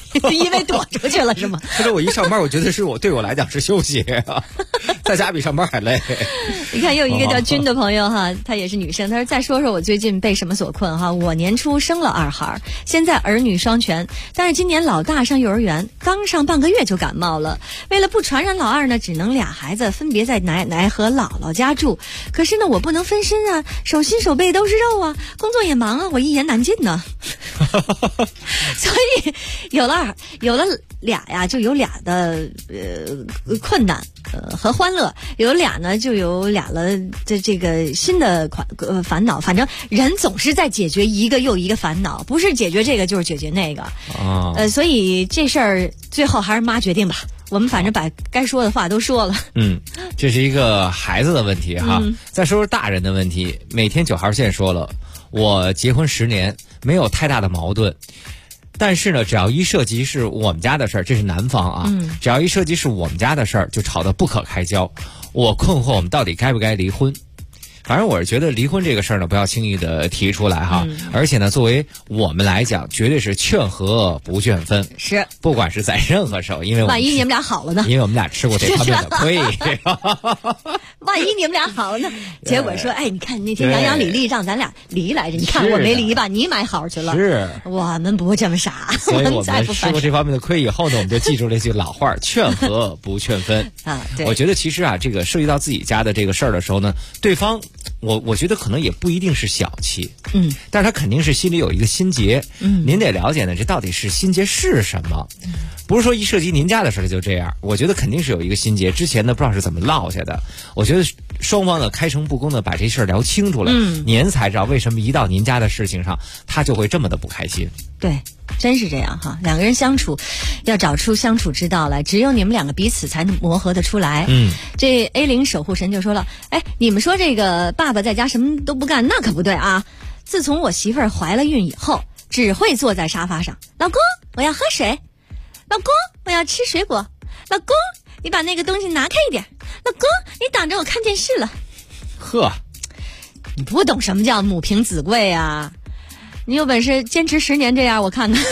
因为躲出去了是吗？ 可是我一上班，我觉得对我来讲是休息啊，在家比上班还累。 你看，又一个叫君的朋友哈，她也是女生，她说再说说我最近被什么所困哈。我年初生了2孩，现在儿女双全，但是今年老大上幼儿园，刚上半个月就感冒了。为了不传染老二呢，只能俩孩子分别在奶奶和姥姥家住。可是呢，我不能分身啊，手心手背都是肉啊，工作也忙啊，我一言难尽呢。所以有了俩呀，就有俩的困难和欢乐，有俩呢就有俩了这个新的烦恼。反正人总是在解决一个又一个烦恼，不是解决这个就是解决那个。所以这事儿最后还是妈决定吧。我们反正把该说的话都说了。 这是一个孩子的问题哈。再说说大人的问题。每天9号线说了，我结婚10年，没有太大的矛盾。但是呢，只要一涉及是我们家的事儿，这是男方啊，只要一涉及是我们家的事儿，就吵得不可开交。我困惑我们到底该不该离婚。反正我是觉得离婚这个事儿呢，不要轻易的提出来哈。而且呢，作为我们来讲，绝对是劝和不劝分。 是， 不管是在任何时候，因为万一你们俩好了呢？ 因为我们俩吃过这方面的亏。 万一你们俩好了呢？结果说，哎，你看那天杨洋、李丽让咱俩离来着，你看我没离吧？你买好去了。 是， 我们不这么傻。 所以我们吃过这方面的亏以后呢，我们就记住这句老话：劝和不劝分。 对。 我觉得其实啊，这个涉及到自己家的这个事儿的时候呢，对方。我觉得可能也不一定是小气，但是他肯定是心里有一个心结，您得了解呢，这到底是心结是什么？不是说一涉及您家的事就这样，我觉得肯定是有一个心结，之前呢不知道是怎么落下的。我觉得双方呢开诚布公的把这事儿聊清楚了，您才知道为什么一到您家的事情上，他就会这么的不开心。 对，真是这样哈。两个人相处，要找出相处之道来，只有你们两个彼此才能磨合得出来。这 A0 守护神就说了，哎，你们说这个爸爸在家什么都不干，那可不对啊。自从我媳妇儿怀了孕以后，只会坐在沙发上，老公，我要喝水，老公，我要吃水果，老公，你把那个东西拿开一点，老公，你挡着我看电视了。 呵， 你不懂什么叫母凭子贵啊。你有本事坚持10年这样，我看看。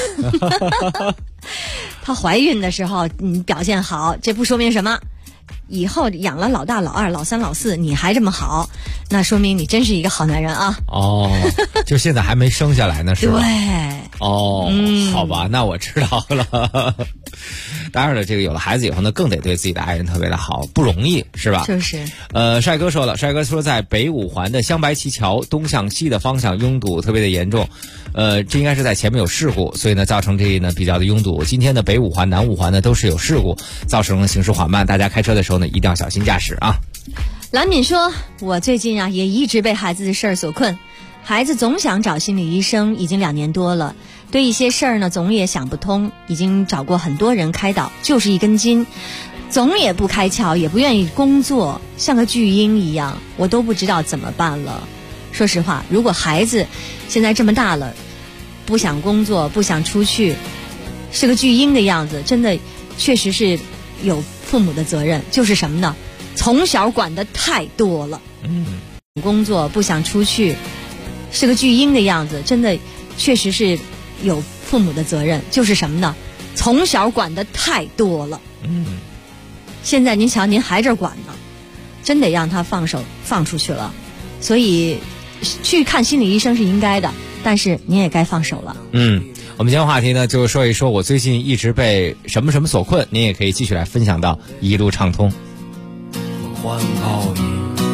她怀孕的时候你表现好，这不说明什么。以后养了老大、老二、老三、老四，你还这么好，那说明你真是一个好男人啊！ 就现在还没生下来呢，是吧？ 对。 好吧，那我知道了。当然了，这个有了孩子以后呢，更得对自己的爱人特别的好，不容易，是吧？ 就是。 帅哥说了，帅哥说在北五环的香白旗桥东向西的方向拥堵特别的严重，这应该是在前面有事故，所以呢造成这呢比较的拥堵。今天的北五环、南五环呢都是有事故，造成了行驶缓慢，大家开车的时候呢一定要小心驾驶啊。 蓝敏说，我最近啊也一直被孩子的事儿所困，孩子总想找心理医生，已经2年多了。对一些事儿呢，总也想不通，已经找过很多人开导，就是一根筋，总也不开窍，也不愿意工作，像个巨婴一样，我都不知道怎么办了。说实话，如果孩子现在这么大了，不想工作，不想出去，是个巨婴的样子，真的确实是有父母的责任，就是什么呢？从小管的太多了。工作不想出去，是个巨婴的样子，真的确实是有父母的责任，就是什么呢？从小管的太多了。现在您瞧，您还这管呢，真得让他放手放出去了。所以去看心理医生是应该的，但是您也该放手了。 我们今天话题呢，就说一说我最近一直被什么什么所困，您也可以继续来分享到一路畅通。 换泡影，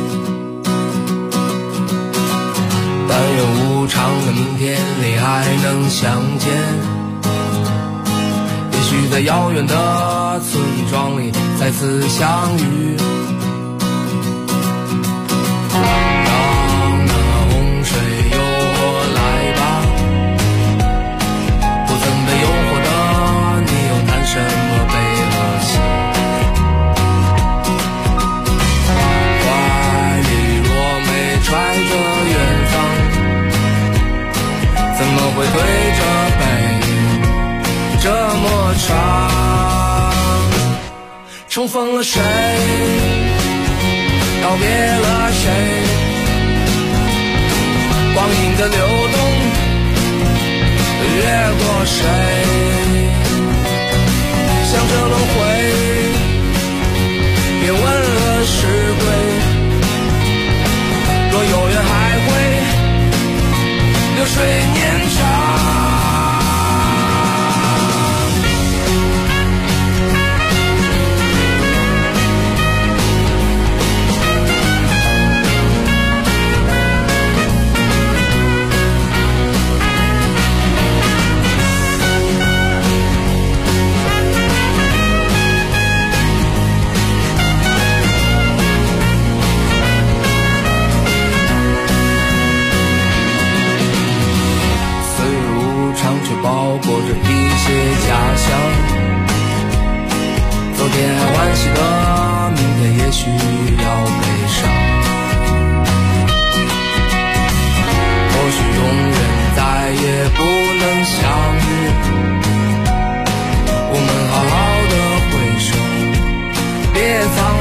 但愿无常的明天里还能相见，也许在遥远的村庄里再次相遇。让那洪水诱我来吧，不曾被诱惑的你又谈什么悲和喜？怀里若没揣着远方，怎么会对着背影这么长？重逢了谁？告别了谁？光阴的流动越过谁？ 需要悲伤，或许永远再也不能相遇，我们好好的挥手，别仓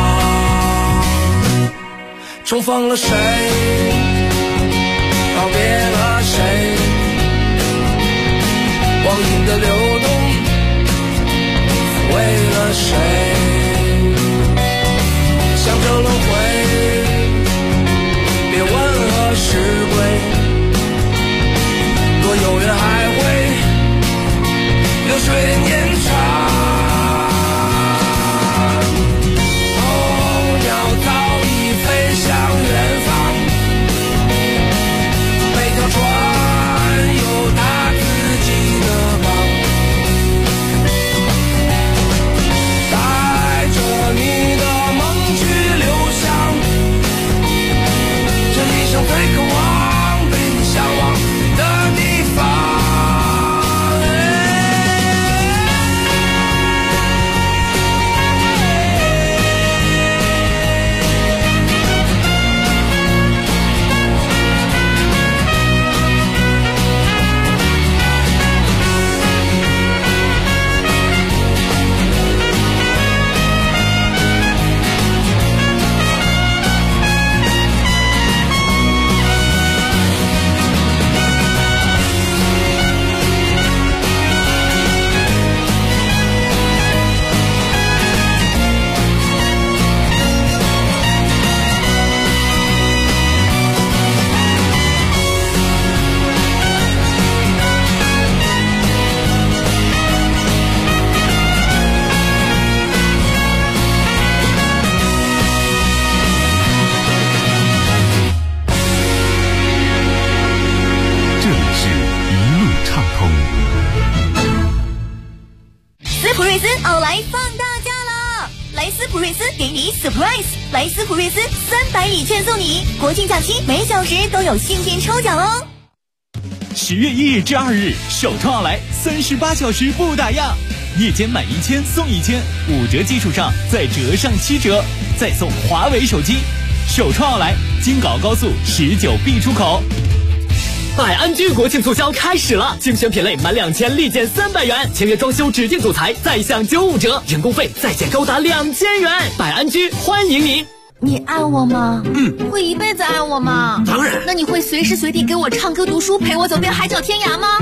皇。重逢了谁，告别了谁，光阴的流动为了谁，想着轮回，别问何时归，若有缘还会流水年长。候鸟早已飞向远方，每条船有它自己的忙，带着你的梦去流向这一生最渴望被你向往的地方。 莱斯普锐斯300礼券送你，国庆假期每小时都有现金抽奖哦。 10月1日至2日，首创奥莱38小时不打烊，夜间满1000送1000，5折基础上再折上7折，再送华为手机。首创奥莱，京港高速19B出口。 百安居国庆促销开始了，精选品类满2000立减300元，签约装修指定主材再享95折，人工费再减高达2000元。百安居欢迎您。 你爱我吗？会一辈子爱我吗？ 当然。 那你会随时随地给我唱歌读书，陪我走遍海角天涯吗？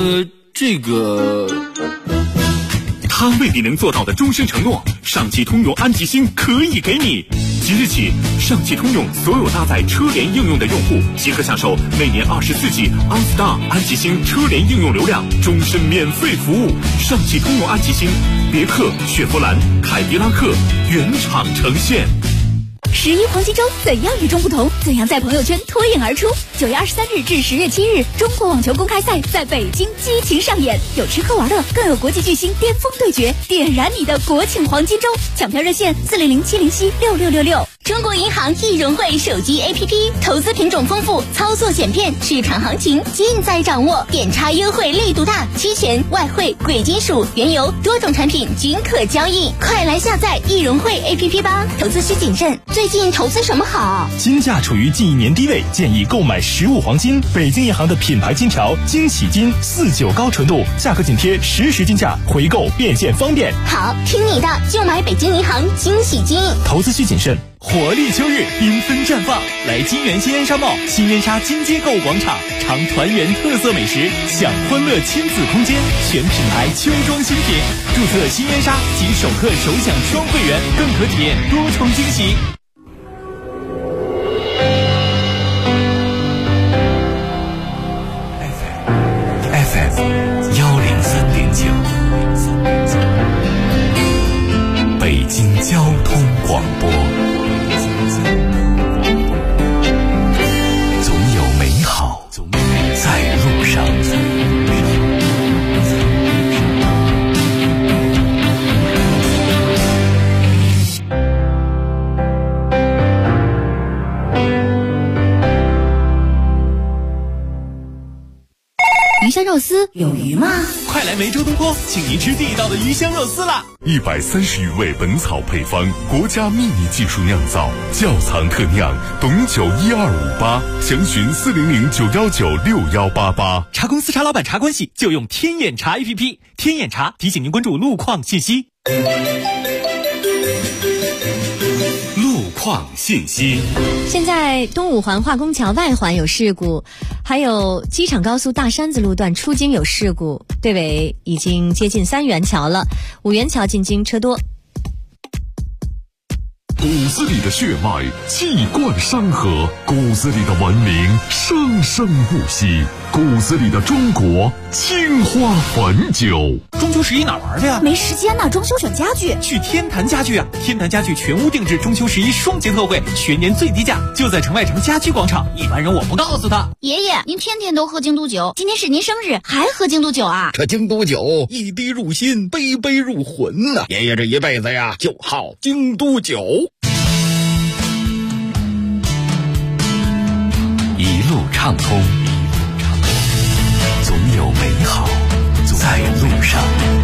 他为你能做到的终身承诺，上汽通用安吉星可以给你。即日起，上汽通用所有搭载车联应用的用户即可享受每年24G OnStar 安吉星车联应用流量，终身免费服务。上汽通用安吉星，别克、雪佛兰、凯迪拉克原厂呈现。 11黄金周怎样与众不同？怎样在朋友圈脱颖而出？9月23日至10月7日，中国网球公开赛在北京激情上演，有吃喝玩乐，更有国际巨星巅峰对决，点燃你的国庆黄金周！抢票热线400-707-6666。中国银行易融汇手机 APP， 投资品种丰富，操作简便，市场行情尽在掌握，点差优惠力度大，期权、外汇、贵金属、原油多种产品均可交易，快来下载易融汇 APP 吧！投资需谨慎，最近投资什么好？ 金价处于近1年低位，建议购买实物黄金。北京银行的品牌金条惊喜金49高纯度，价格紧贴实时金价，回购变现方便。 好，听你的，就买北京银行惊喜金。 投资需谨慎。活力秋日，缤纷绽放，来金源新燕莎贸、新燕莎金街购物广场，尝团圆特色美食，享欢乐亲子空间，全品牌秋装新品。注册新燕莎即首客首享双会员，更可体验多重惊喜。 FM 103.9，北京交通广播。总有美好在路上。 肉丝有鱼吗？ 快来梅州东坡，请您吃地道的鱼香肉丝啦 ！130余味本草配方，国家秘密技术酿造，窖藏特酿，董酒12588，详询40091961888。 茶公司茶老板茶关系就用天眼茶 APP， 天眼茶提醒您关注路况信息。 路况信息。 现在东五环化工桥外环有事故，还有机场高速大山子路段出京有事故，队尾已经接近3元桥了，5元桥进京车多。 骨子里的血脉气贯山河，骨子里的文明生生不息，骨子里的中国青花汾酒。 中秋11哪玩去呀？ 没时间呢，装修选家具。 去天坛家具啊！天坛家具全屋定制中秋11双节特惠，全年最低价，就在城外城家居广场。一般人我不告诉他。 爷爷，您天天都喝京都酒，今天是您生日，还喝京都酒啊？ 这京都酒一滴入心，杯杯入魂呐！爷爷这一辈子呀，就好京都酒。 一路畅通，总有美好在路上。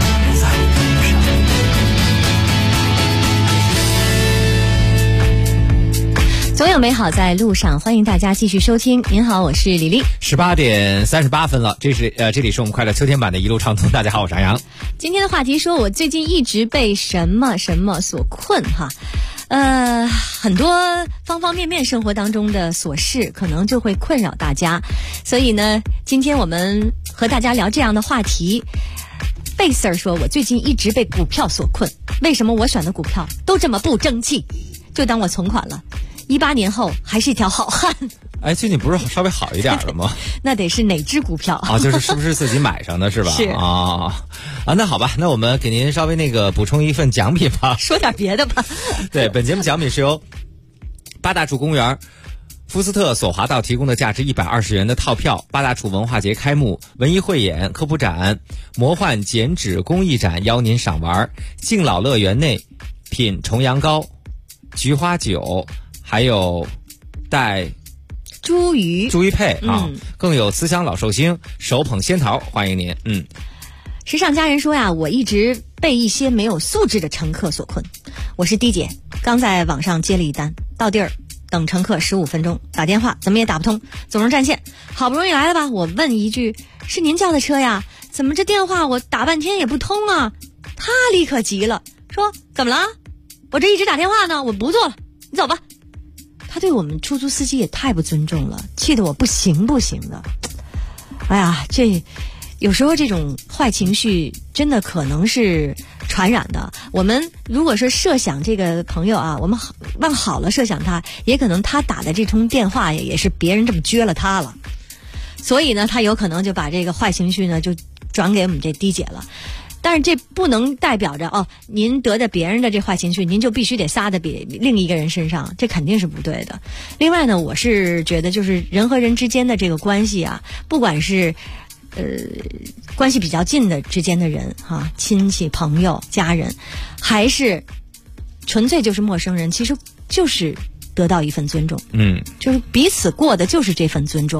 总有美好在路上，欢迎大家继续收听。您好，我是李丽。 18点38分了，这里是我们快乐秋天版的一路畅通。大家好，我是杨洋。 今天的话题说，我最近一直被什么所困哈。很多方方面面生活当中的琐事可能就会困扰大家，所以呢，今天我们和大家聊这样的话题。贝 Sir 说，我最近一直被股票所困，为什么我选的股票都这么不争气？就当我存款了，18年后还是一条好汉。 哎，最近不是稍微好一点了吗？ 那得是哪只股票啊？就是不是自己买上的是吧？ 是啊，那好吧，那我们给您稍微补充一份奖品吧。 说点别的吧。 对，本节目奖品是由八大处公园福斯特索华道提供的价值120元的套票。八大处文化节开幕，文艺汇演、科普展、魔幻剪纸工艺展邀您赏玩。敬老乐园内品重阳糕、菊花酒，还有带茱萸配啊，更有慈祥老寿星手捧仙桃，欢迎您。 时尚家人说呀，我一直被一些没有素质的乘客所困。我是D姐，刚在网上接了一单，到地儿等乘客15分钟，打电话怎么也打不通，总是占线。好不容易来了吧，我问一句，是您叫的车呀？怎么这电话我打半天也不通啊？他立刻急了，说怎么了？我这一直打电话呢，我不做了，你走吧。他对我们出租司机也太不尊重了，气得我不行的。哎呀，这有时候这种坏情绪真的可能是传染的。我们如果说设想这个朋友啊，我们往好了设想他，也可能他打的这通电话也是别人这么撅了他了，所以呢，他有可能就把这个坏情绪呢就转给我们这D姐了。但是这不能代表着您得的别人的这坏情绪，您就必须得撒在另一个人身上，这肯定是不对的。另外呢，我是觉得就是人和人之间的这个关系啊，不管是关系比较近的之间的人哈，亲戚、朋友、家人，还是纯粹就是陌生人，其实就是得到一份尊重。就是彼此过的就是这份尊重。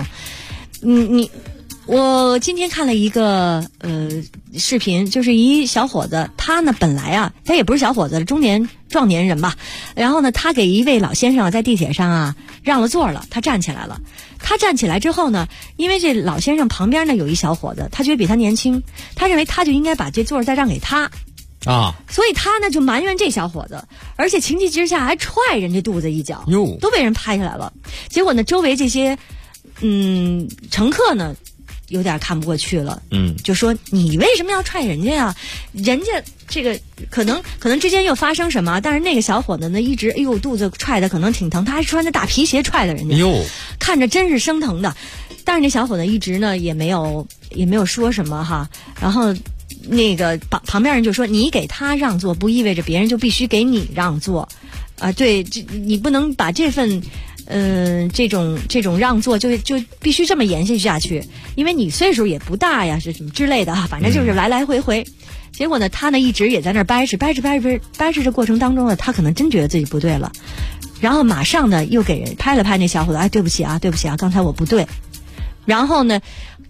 我今天看了一个视频，就是一小伙子，他呢本来啊，他也不是小伙子，中年壮年人吧。然后呢，他给一位老先生在地铁上啊让了座了，他站起来了。他站起来之后呢，因为这老先生旁边呢有一小伙子，他觉得比他年轻，他认为他就应该把这座再让给他啊， 所以他呢就埋怨这小伙子，而且情急之下还踹人家肚子一脚，都被人拍下来了。结果呢，周围这些乘客呢有点看不过去了，就说你为什么要踹人家呀？人家这个可能之间又发生什么，但是那个小伙子呢一直肚子踹的可能挺疼，他还穿着大皮鞋踹的人家，看着真是生疼的。但是那小伙子一直呢也没有说什么哈，然后那个旁边人就说，你给他让座不意味着别人就必须给你让座啊，对，你不能把这份这种让座就必须这么延续下去，因为你岁数也不大呀，是什么之类的啊，反正就是来来回回。结果呢，他呢一直也在那儿掰扯这过程当中呢，他可能真觉得自己不对了，然后马上呢又给人拍了拍那小伙子，对不起啊，刚才我不对。然后呢，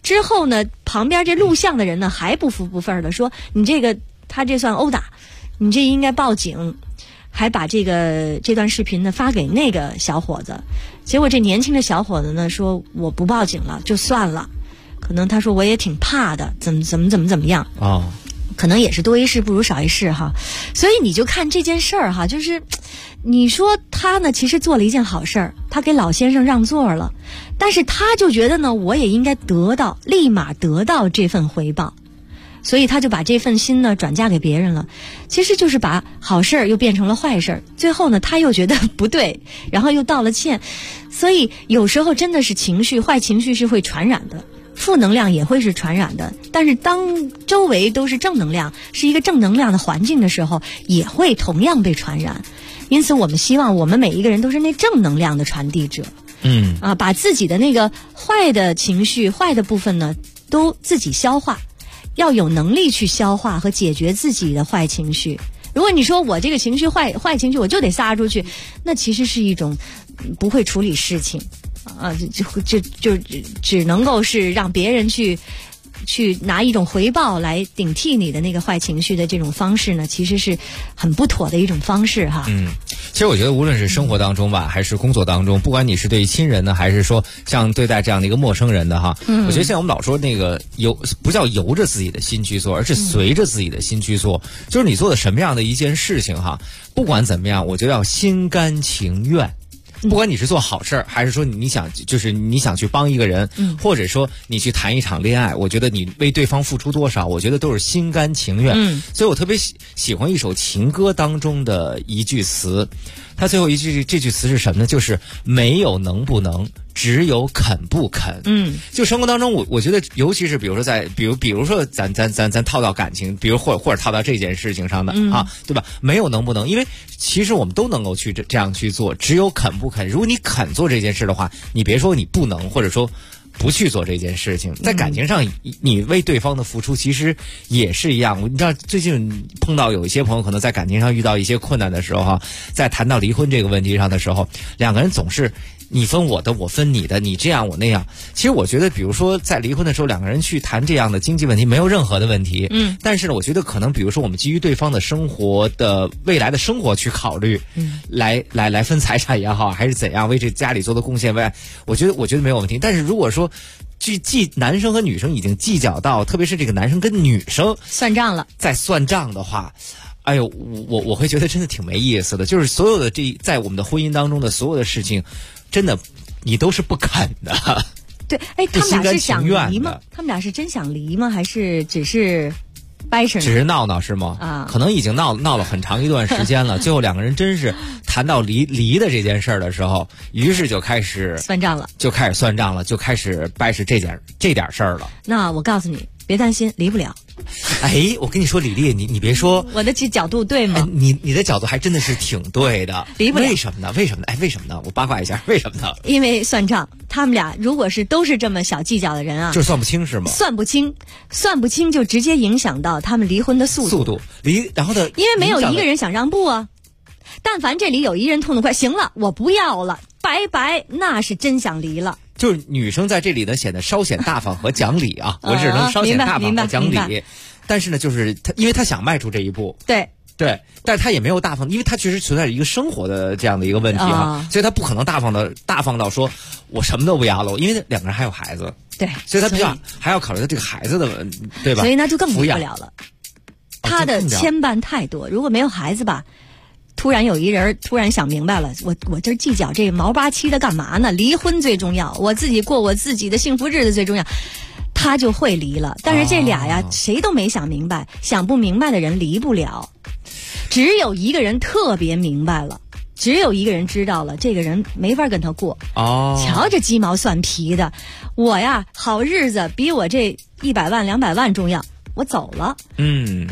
之后呢，旁边这录像的人呢还不服不忿的说：“你这个他这算殴打，你这应该报警。”还把这段视频呢发给那个小伙子，结果这年轻的小伙子呢说：“我不报警了，就算了。”可能他说我也挺怕的，怎么样啊？可能也是多一事不如少一事哈。所以你就看这件事儿哈，就是你说他呢其实做了一件好事儿，他给老先生让座了，但是他就觉得呢我也应该立马得到这份回报，所以他就把这份心呢转嫁给别人了，其实就是把好事儿又变成了坏事儿，最后呢他又觉得不对，然后又道了歉。所以有时候真的是坏情绪是会传染的，负能量也会是传染的，但是当周围都是正能量，是一个正能量的环境的时候，也会同样被传染。因此我们希望我们每一个人都是那正能量的传递者，把自己的那个坏的情绪坏的部分呢都自己消化，要有能力去消化和解决自己的坏情绪。如果你说我这个情绪坏情绪我就得撒出去，那其实是一种不会处理事情就只能够是让别人去拿一种回报来顶替你的那个坏情绪的这种方式呢，其实是很不妥的一种方式哈。 其实我觉得无论是生活当中吧，还是工作当中，不管你是对亲人呢，还是说像对待这样的一个陌生人的哈，我觉得现在我们老说那个不叫由着自己的心去做，而是随着自己的心去做。就是你做的什么样的一件事情哈，不管怎么样，我觉得要心甘情愿。不管你是做好事儿，还是说你想去帮一个人，或者说你去谈一场恋爱，我觉得你为对方付出多少，我觉得都是心甘情愿。所以我特别喜欢一首情歌当中的一句词，它最后这句词是什么呢？就是没有能不能，只有肯不肯。就生活当中我觉得尤其是比如说比如说咱套到感情，比如或者套到这件事情上的对吧？没有能不能，因为其实我们都能够去这样去做，只有肯不肯。如果你肯做这件事的话，你别说你不能，或者说不去做这件事情。在感情上你为对方的付出其实也是一样。你知道最近碰到有一些朋友可能在感情上遇到一些困难的时候在谈到离婚这个问题上的时候，两个人总是你分我的我分你的，你这样我那样。其实我觉得比如说在离婚的时候，两个人去谈这样的经济问题没有任何的问题。但是呢，我觉得可能比如说我们基于对方的生活的未来的生活去考虑，来分财产也好，还是怎样为这家里做的贡献，我觉得没有问题。但是如果说男生和女生已经计较到，特别是这个男生跟女生算账了， 在算账的话，哎呦，我会觉得真的挺没意思的。就是所有的在我们的婚姻当中的所有的事情，真的你都是不肯的。 对，他们俩是想离吗？他们俩是真想离吗？还是只是掰扯？ 只是闹闹是吗？可能已经闹了很长一段时间了。最后两个人真是谈到离的这件事儿的时候，于是就开始算账了， 就开始掰扯这点事儿了。 那我告诉你，别担心，离不了。 我跟你说，李丽，你别说， 我的角度对吗？ 你的角度还真的是挺对的。 离不了， 为什么呢？为什么呢？我八卦一下，为什么呢？ 因为算账，他们俩如果都是这么小计较的人就算不清是吗？ 算不清就直接影响到他们离婚的速度。 然后呢？ 因为没有一个人想让步啊。但凡这里有一人痛得快，行了，我不要了，拜拜，那是真想离了。 就是女生在这里呢显得稍显大方和讲理啊，我只能稍显大方和讲理。但是呢，就是因为她想迈出这一步， 对， 但她也没有大方，因为她确实存在一个生活的这样的一个问题所以她不可能大方到说我什么都不要了，因为两个人还有孩子， 对， 所以她还要考虑到这个孩子的对吧？ 所以那就更离不了了。她的牵绊太多，如果没有孩子吧。突然有一人突然想明白了，我这计较这毛八七的干嘛呢？离婚最重要，我自己过我自己的幸福日子最重要，他就会离了。但是这俩呀，谁都没想明白，想不明白的人离不了。只有一个人特别明白了，只有一个人知道了，这个人没法跟他过。瞧这鸡毛蒜皮的，我呀好日子比我这100万200万重要，我走了。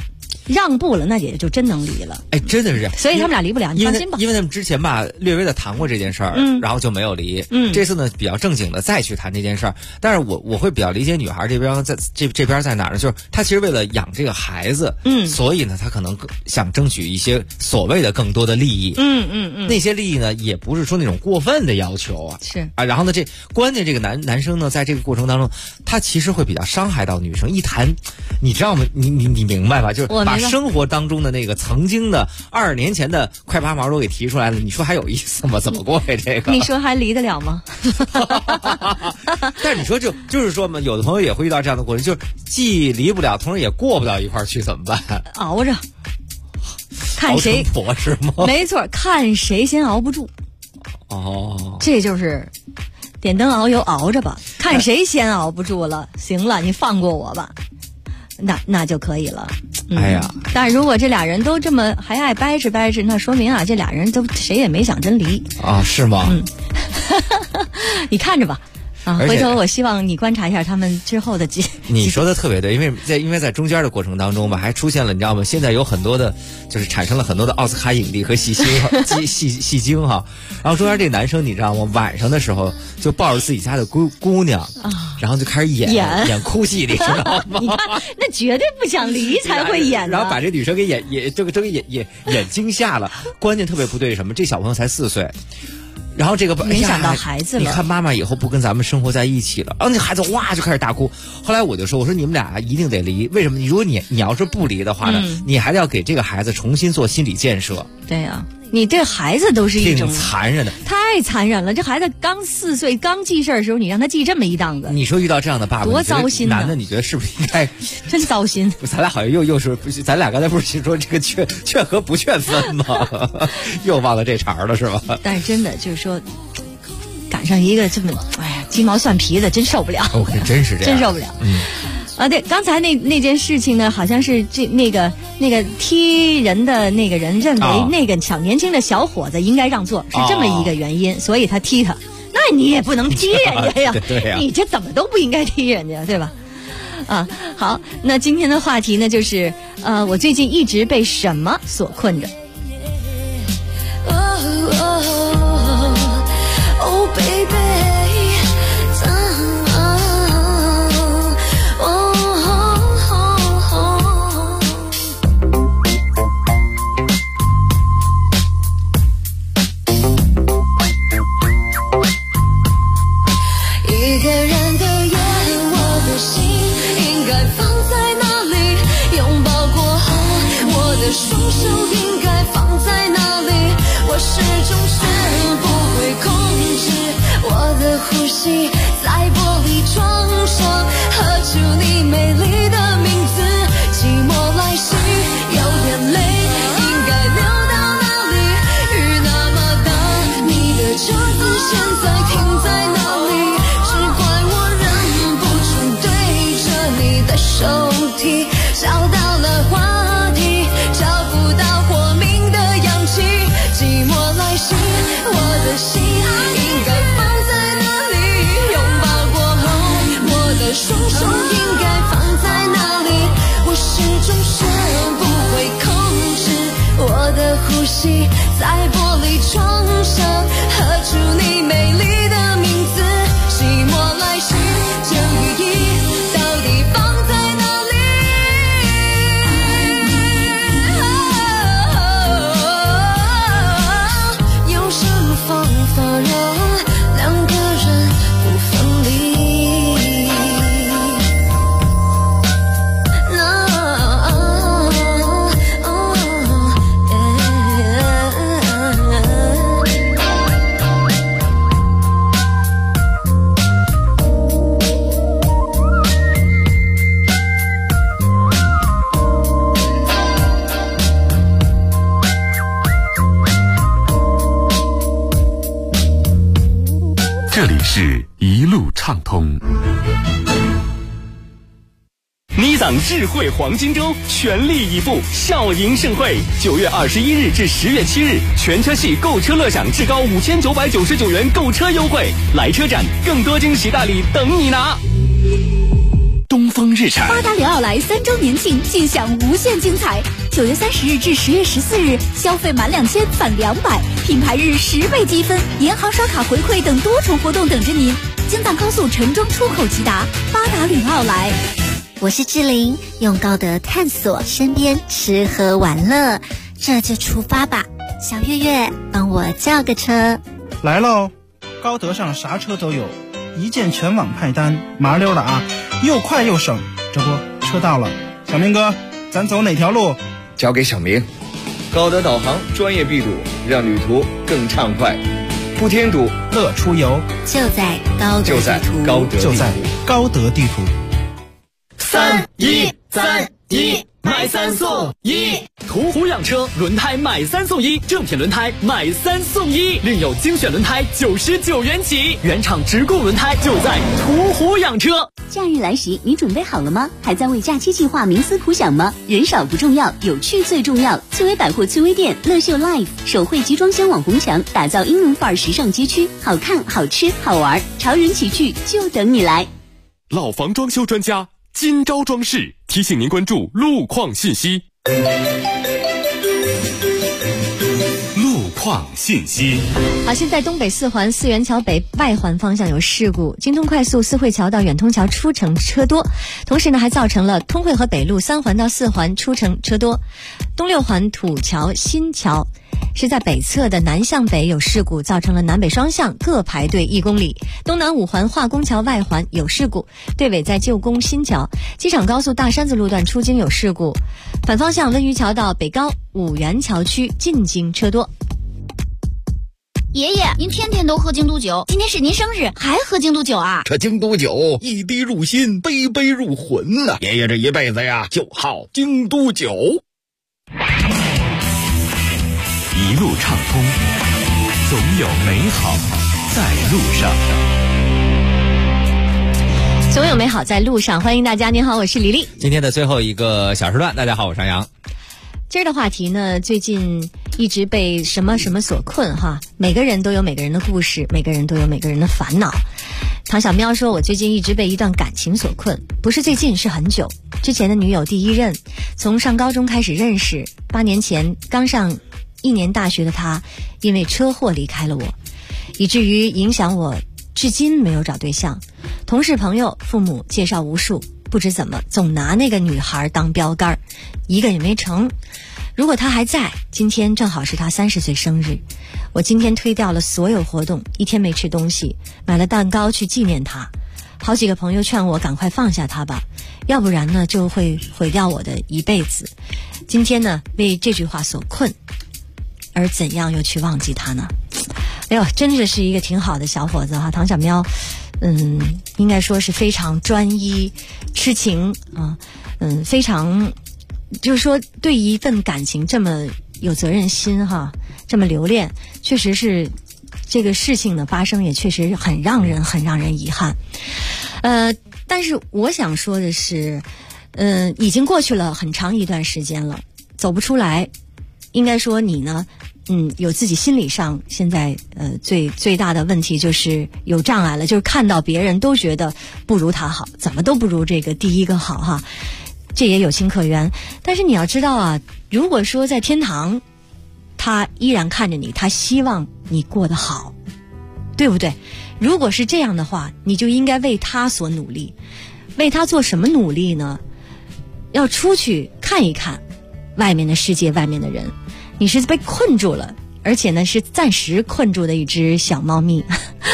让步了，那也就真能离了。 哎，真的是， 所以他们俩离不了，你放心吧。 因为他们之前吧略微的谈过这件事儿，然后就没有离。这次呢比较正经的再去谈这件事儿，但是我会比较理解女孩这边这边在哪儿呢？就是她其实为了养这个孩子，所以呢她可能想争取一些所谓的更多的利益。那些利益呢也不是说那种过分的要求啊， 是啊，然后呢关键这个男生呢在这个过程当中，他其实会比较伤害到女生。一谈，你知道吗？你明白吧？就是把生活当中的那个曾经的20年前的快8毛都给提出来了，你说还有意思吗？怎么过呀？这个你说还离得了吗？ 但是你说就是说嘛，有的朋友也会遇到这样的过程，就是既离不了，同时也过不到一块儿去，怎么办？ 熬着，看谁婆是吗？ 没错，看谁先熬不住。 哦， 这就是点灯熬油，熬着吧，看谁先熬不住了。行了，你放过我吧，那就可以了。 哎呀， 但如果这俩人都这么还爱掰扯，那说明啊，这俩人都谁也没想真离啊，是吗？ 你看着吧。啊，回头我希望你观察一下他们之后的你说的特别对，因为在中间的过程当中吧，还出现了你知道吗？现在有很多的，就是产生了很多的奥斯卡影帝和戏精哈。然后中间这个男生你知道吗？晚上的时候就抱着自己家的姑娘，然后就开始演哭戏，你知道吗？ 你看，那绝对不想离才会演的。 然后把这女生给演惊吓了。关键特别不对什么？这小朋友才4岁。然后这个影响到孩子了， 你看妈妈以后不跟咱们生活在一起了，然后那孩子哇就开始大哭。后来我说你们俩一定得离，为什么？如果你要是不离的话呢，你还得要给这个孩子重新做心理建设。 对呀，你对孩子都是一种挺残忍的， 太残忍了。这孩子刚4岁，刚记事儿的时候，你让他记这么一档子， 你说遇到这样的爸爸多糟心男的你觉得是不是应该？ 真糟心。 咱俩好像又是，咱俩刚才不是说这个劝和不劝分吗？又忘了这茬了是吧？ 但是真的就是说。赶上一个这么鸡毛蒜皮的，真受不了。 OK， 真是这样， 真受不了。对，刚才那件事情呢，好像是那个踢人的那个人认为那个年轻的小伙子应该让座，是这么一个原因，所以他踢他。那你也不能踢人家呀， 对呀， 你这怎么都不应该踢人家，对吧？好，那今天的话题呢，就是我最近一直被什么所困着。 Oh baby， 一个人的夜，我的心应该放在哪里？拥抱过后，我的双手应该放在哪里？我始终学不会控制我的呼吸，在玻璃窗上喝出你美丽的名字。寂寞来袭，有眼泪应该流到哪里？雨那么大，你的车子现在停在哪里？只怪我忍不住对着你的手提，找到了话题，找不到活命的氧气。寂寞来袭，我的心应该放在哪里？拥抱过后，我的双手应该放在哪里？我始终学不会控制我的呼吸，在玻璃窗上喝出你美丽的名字。寂寞来袭，这雨衣到底放在哪里？有什么方法让两个人不分离？ 这里是一路畅通。 尼桑智慧黄金周全力以赴，笑迎盛会，9月21日至10月7日，全车系购车乐享至高5999元购车优惠，来车展更多惊喜大礼等你拿。 东风日产。 八达岭奥莱3周年庆，尽享无限精彩。9月30日至10月14日，消费满2000返200，品牌日10倍积分，银行刷卡回馈等多重活动等着您。京藏高速城中出口直达，八达岭奥莱。 我是志玲，用高德探索身边吃喝玩乐，这就出发吧。小月月，帮我叫个车。 来喽，高德上啥车都有，一键全网派单，麻溜的啊，又快又省。这不，车到了，小明哥，咱走哪条路？ 交给小明。高德导航专业闭堵，让旅途更畅快，不添堵， 乐出游。 就在高德地图， 就在高德地图。 3-1-3-1，买3送1。途虎养车轮胎买3送1，正品轮胎买3送1，另有精选轮胎99元起，原厂直供轮胎就在途虎养车。 假日来袭，你准备好了吗？还在为假期计划冥思苦想吗？人少不重要，有趣最重要。翠微百货翠微店乐秀 Life 手绘集装箱网红墙，打造英伦范儿时尚街区，好看、好吃、好玩，潮人齐聚，就等你来。 老房装修专家金招装饰提醒您关注路况信息。路况信息。 好，现在东北4环四元桥北外环方向有事故，京通快速四惠桥到远通桥出城车多，同时呢还造成了通惠河北路3环到4环出城车多。东6环土桥新桥是在北侧的南向北有事故，造成了南北双向各排队1公里。东南5环化工桥外环有事故，队尾在旧宫新桥。机场高速大山子路段出京有事故，反方向温榆桥到北高五原桥区进京车多。 爷爷，您天天都喝京都酒，今天是您生日，还喝京都酒啊？ 这京都酒一滴入心，杯杯入魂呐！爷爷这一辈子呀，就好京都酒。 一路畅通，总有美好在路上。 总有美好在路上，欢迎大家。您好，我是李丽。 今天的最后一个小时段，大家好，我是张扬。 今儿的话题呢，最近一直被什么什么所困哈，每个人都有每个人的故事，每个人都有每个人的烦恼。唐小喵说，我最近一直被一段感情所困，不是最近，是很久之前的女友第一任，从上高中开始认识，8年前刚上1年大学的她，因为车祸离开了我，以至于影响我至今没有找对象。同事朋友父母介绍无数，不知怎么总拿那个女孩当标杆，一个也没成。如果她还在，今天正好是她30岁生日，我今天推掉了所有活动，1天没吃东西，买了蛋糕去纪念她。好几个朋友劝我赶快放下她吧，要不然呢就会毁掉我的一辈子。今天呢为这句话所困，而怎样又去忘记她呢？哎呦，真的是一个挺好的小伙子哈，唐小喵，应该说是非常专一、痴情啊，非常，就是说对一份感情这么有责任心哈，这么留恋，确实是这个事情的发生也确实很让人遗憾。但是我想说的是，已经过去了很长一段时间了，走不出来，应该说你呢。有自己心理上现在最大的问题就是有障碍了，就是看到别人都觉得不如他好，怎么都不如这个第一个好哈，这也有情可原。但是你要知道啊，如果说在天堂，他依然看着你，他希望你过得好，对不对？如果是这样的话，你就应该为他所努力。为他做什么努力呢？要出去看一看外面的世界，外面的人。你是被困住了，而且呢是暂时困住的一只小猫咪。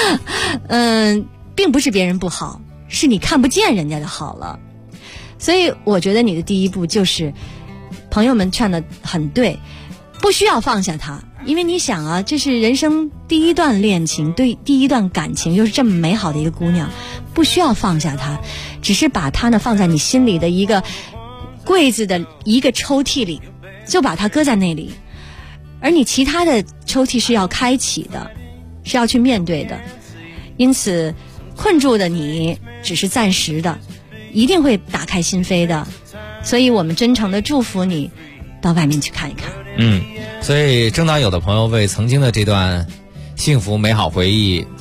并不是别人不好，是你看不见人家的好了。所以我觉得你的第一步就是朋友们劝的很对，不需要放下它，因为你想啊，这是人生第一段恋情，对第一段感情，又是这么美好的一个姑娘，不需要放下它，只是把它呢放在你心里的一个柜子的一个抽屉里，就把它搁在那里。而你其他的抽屉是要开启的，是要去面对的。因此困住的你只是暂时的，一定会打开心扉的。所以我们真诚的祝福你到外面去看一看。 所以正当有的朋友为曾经的这段幸福美好回忆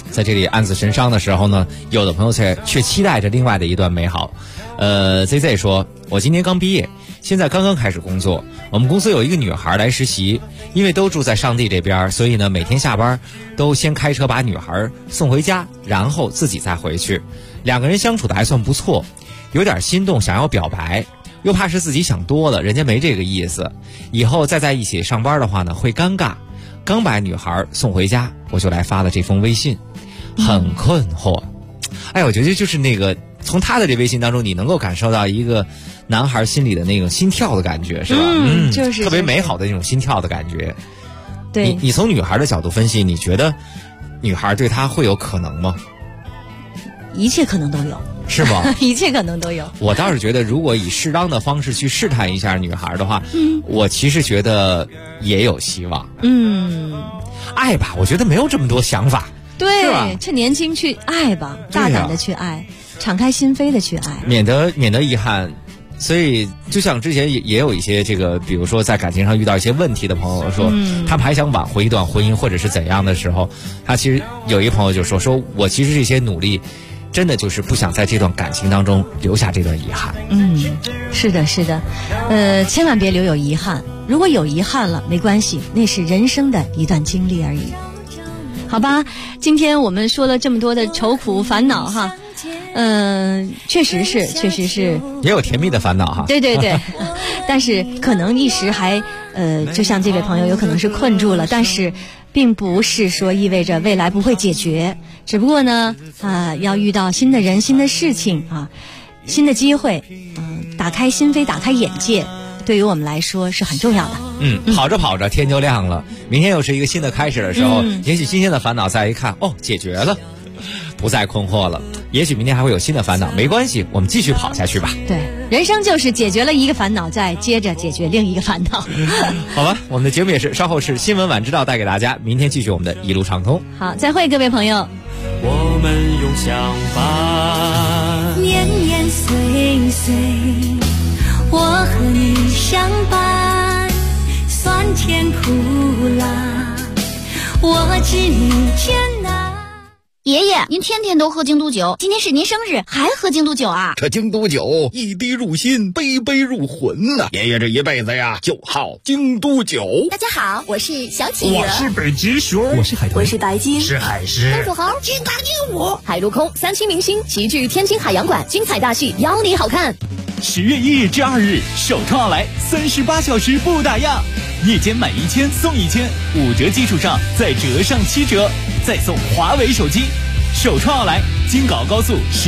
在这里暗自神伤的时候呢，有的朋友却期待着另外的一段美好。ZZ 说，我今年刚毕业，现在刚刚开始工作。我们公司有一个女孩来实习，因为都住在上地这边，所以呢每天下班都先开车把女孩送回家，然后自己再回去。2个人相处的还算不错，有点心动，想要表白，又怕是自己想多了，人家没这个意思，以后再在一起上班的话呢会尴尬。刚把女孩送回家，我就来发了这封微信，很困惑。哎，我觉得就是那个从他的这微信当中，你能够感受到一个男孩心里的那种心跳的感觉，是吧？ 就是特别美好的那种心跳的感觉。 对， 你从女孩的角度分析，你觉得女孩对他会有可能吗？ 一切可能都有， 是吗？ 一切可能都有。 我倒是觉得，如果以适当的方式去试探一下女孩的话，我其实觉得也有希望。爱吧，我觉得没有这么多想法。 对，趁年轻去爱吧，大胆的去爱，敞开心扉的去爱， 免得遗憾。所以就像之前也有一些这个，比如说在感情上遇到一些问题的朋友说，他们还想挽回一段婚姻或者是怎样的时候，他其实有一个朋友就说我其实这些努力真的就是不想在这段感情当中留下这段遗憾。 是的，是的，千万别留有遗憾。如果有遗憾了，没关系，那是人生的一段经历而已。好吧，今天我们说了这么多的愁苦烦恼哈，确实是， 也有甜蜜的烦恼哈。 对，但是可能一时还就像这位朋友有可能是困住了，但是并不是说意味着未来不会解决，只不过呢要遇到新的人、新的事情啊，新的机会，打开心扉，打开眼界，对于我们来说是很重要的。 跑着跑着天就亮了，明天又是一个新的开始的时候，也许新鲜的烦恼再一看，解决了，不再困惑了。也许明天还会有新的烦恼，没关系，我们继续跑下去吧。 对，人生就是解决了一个烦恼，再接着解决另一个烦恼。 好吧，我们的节目也是稍后是新闻晚知道带给大家，明天继续我们的一路畅通。 好，再会各位朋友。 我们永相伴， 年年岁岁，我和你相伴，酸甜苦辣，我知你艰难。 爷爷，您天天都喝京都酒，今天是您生日，还喝京都酒啊？ 这京都酒一滴入心，杯杯入魂呐！爷爷这一辈子呀，就好京都酒。 大家好，我是小企鹅， 我是北极熊， 我是海豚， 我是白鲸， 是海狮， 松鼠猴， 金刚鹦鹉， 海陆空3期明星齐聚天津海洋馆，精彩大戏邀你好看。 10月1日至2日，首创奥莱38小时不打烊，夜间买1000送1000，5折基础上再折上7折，再送华为手机。首创奥莱京港高速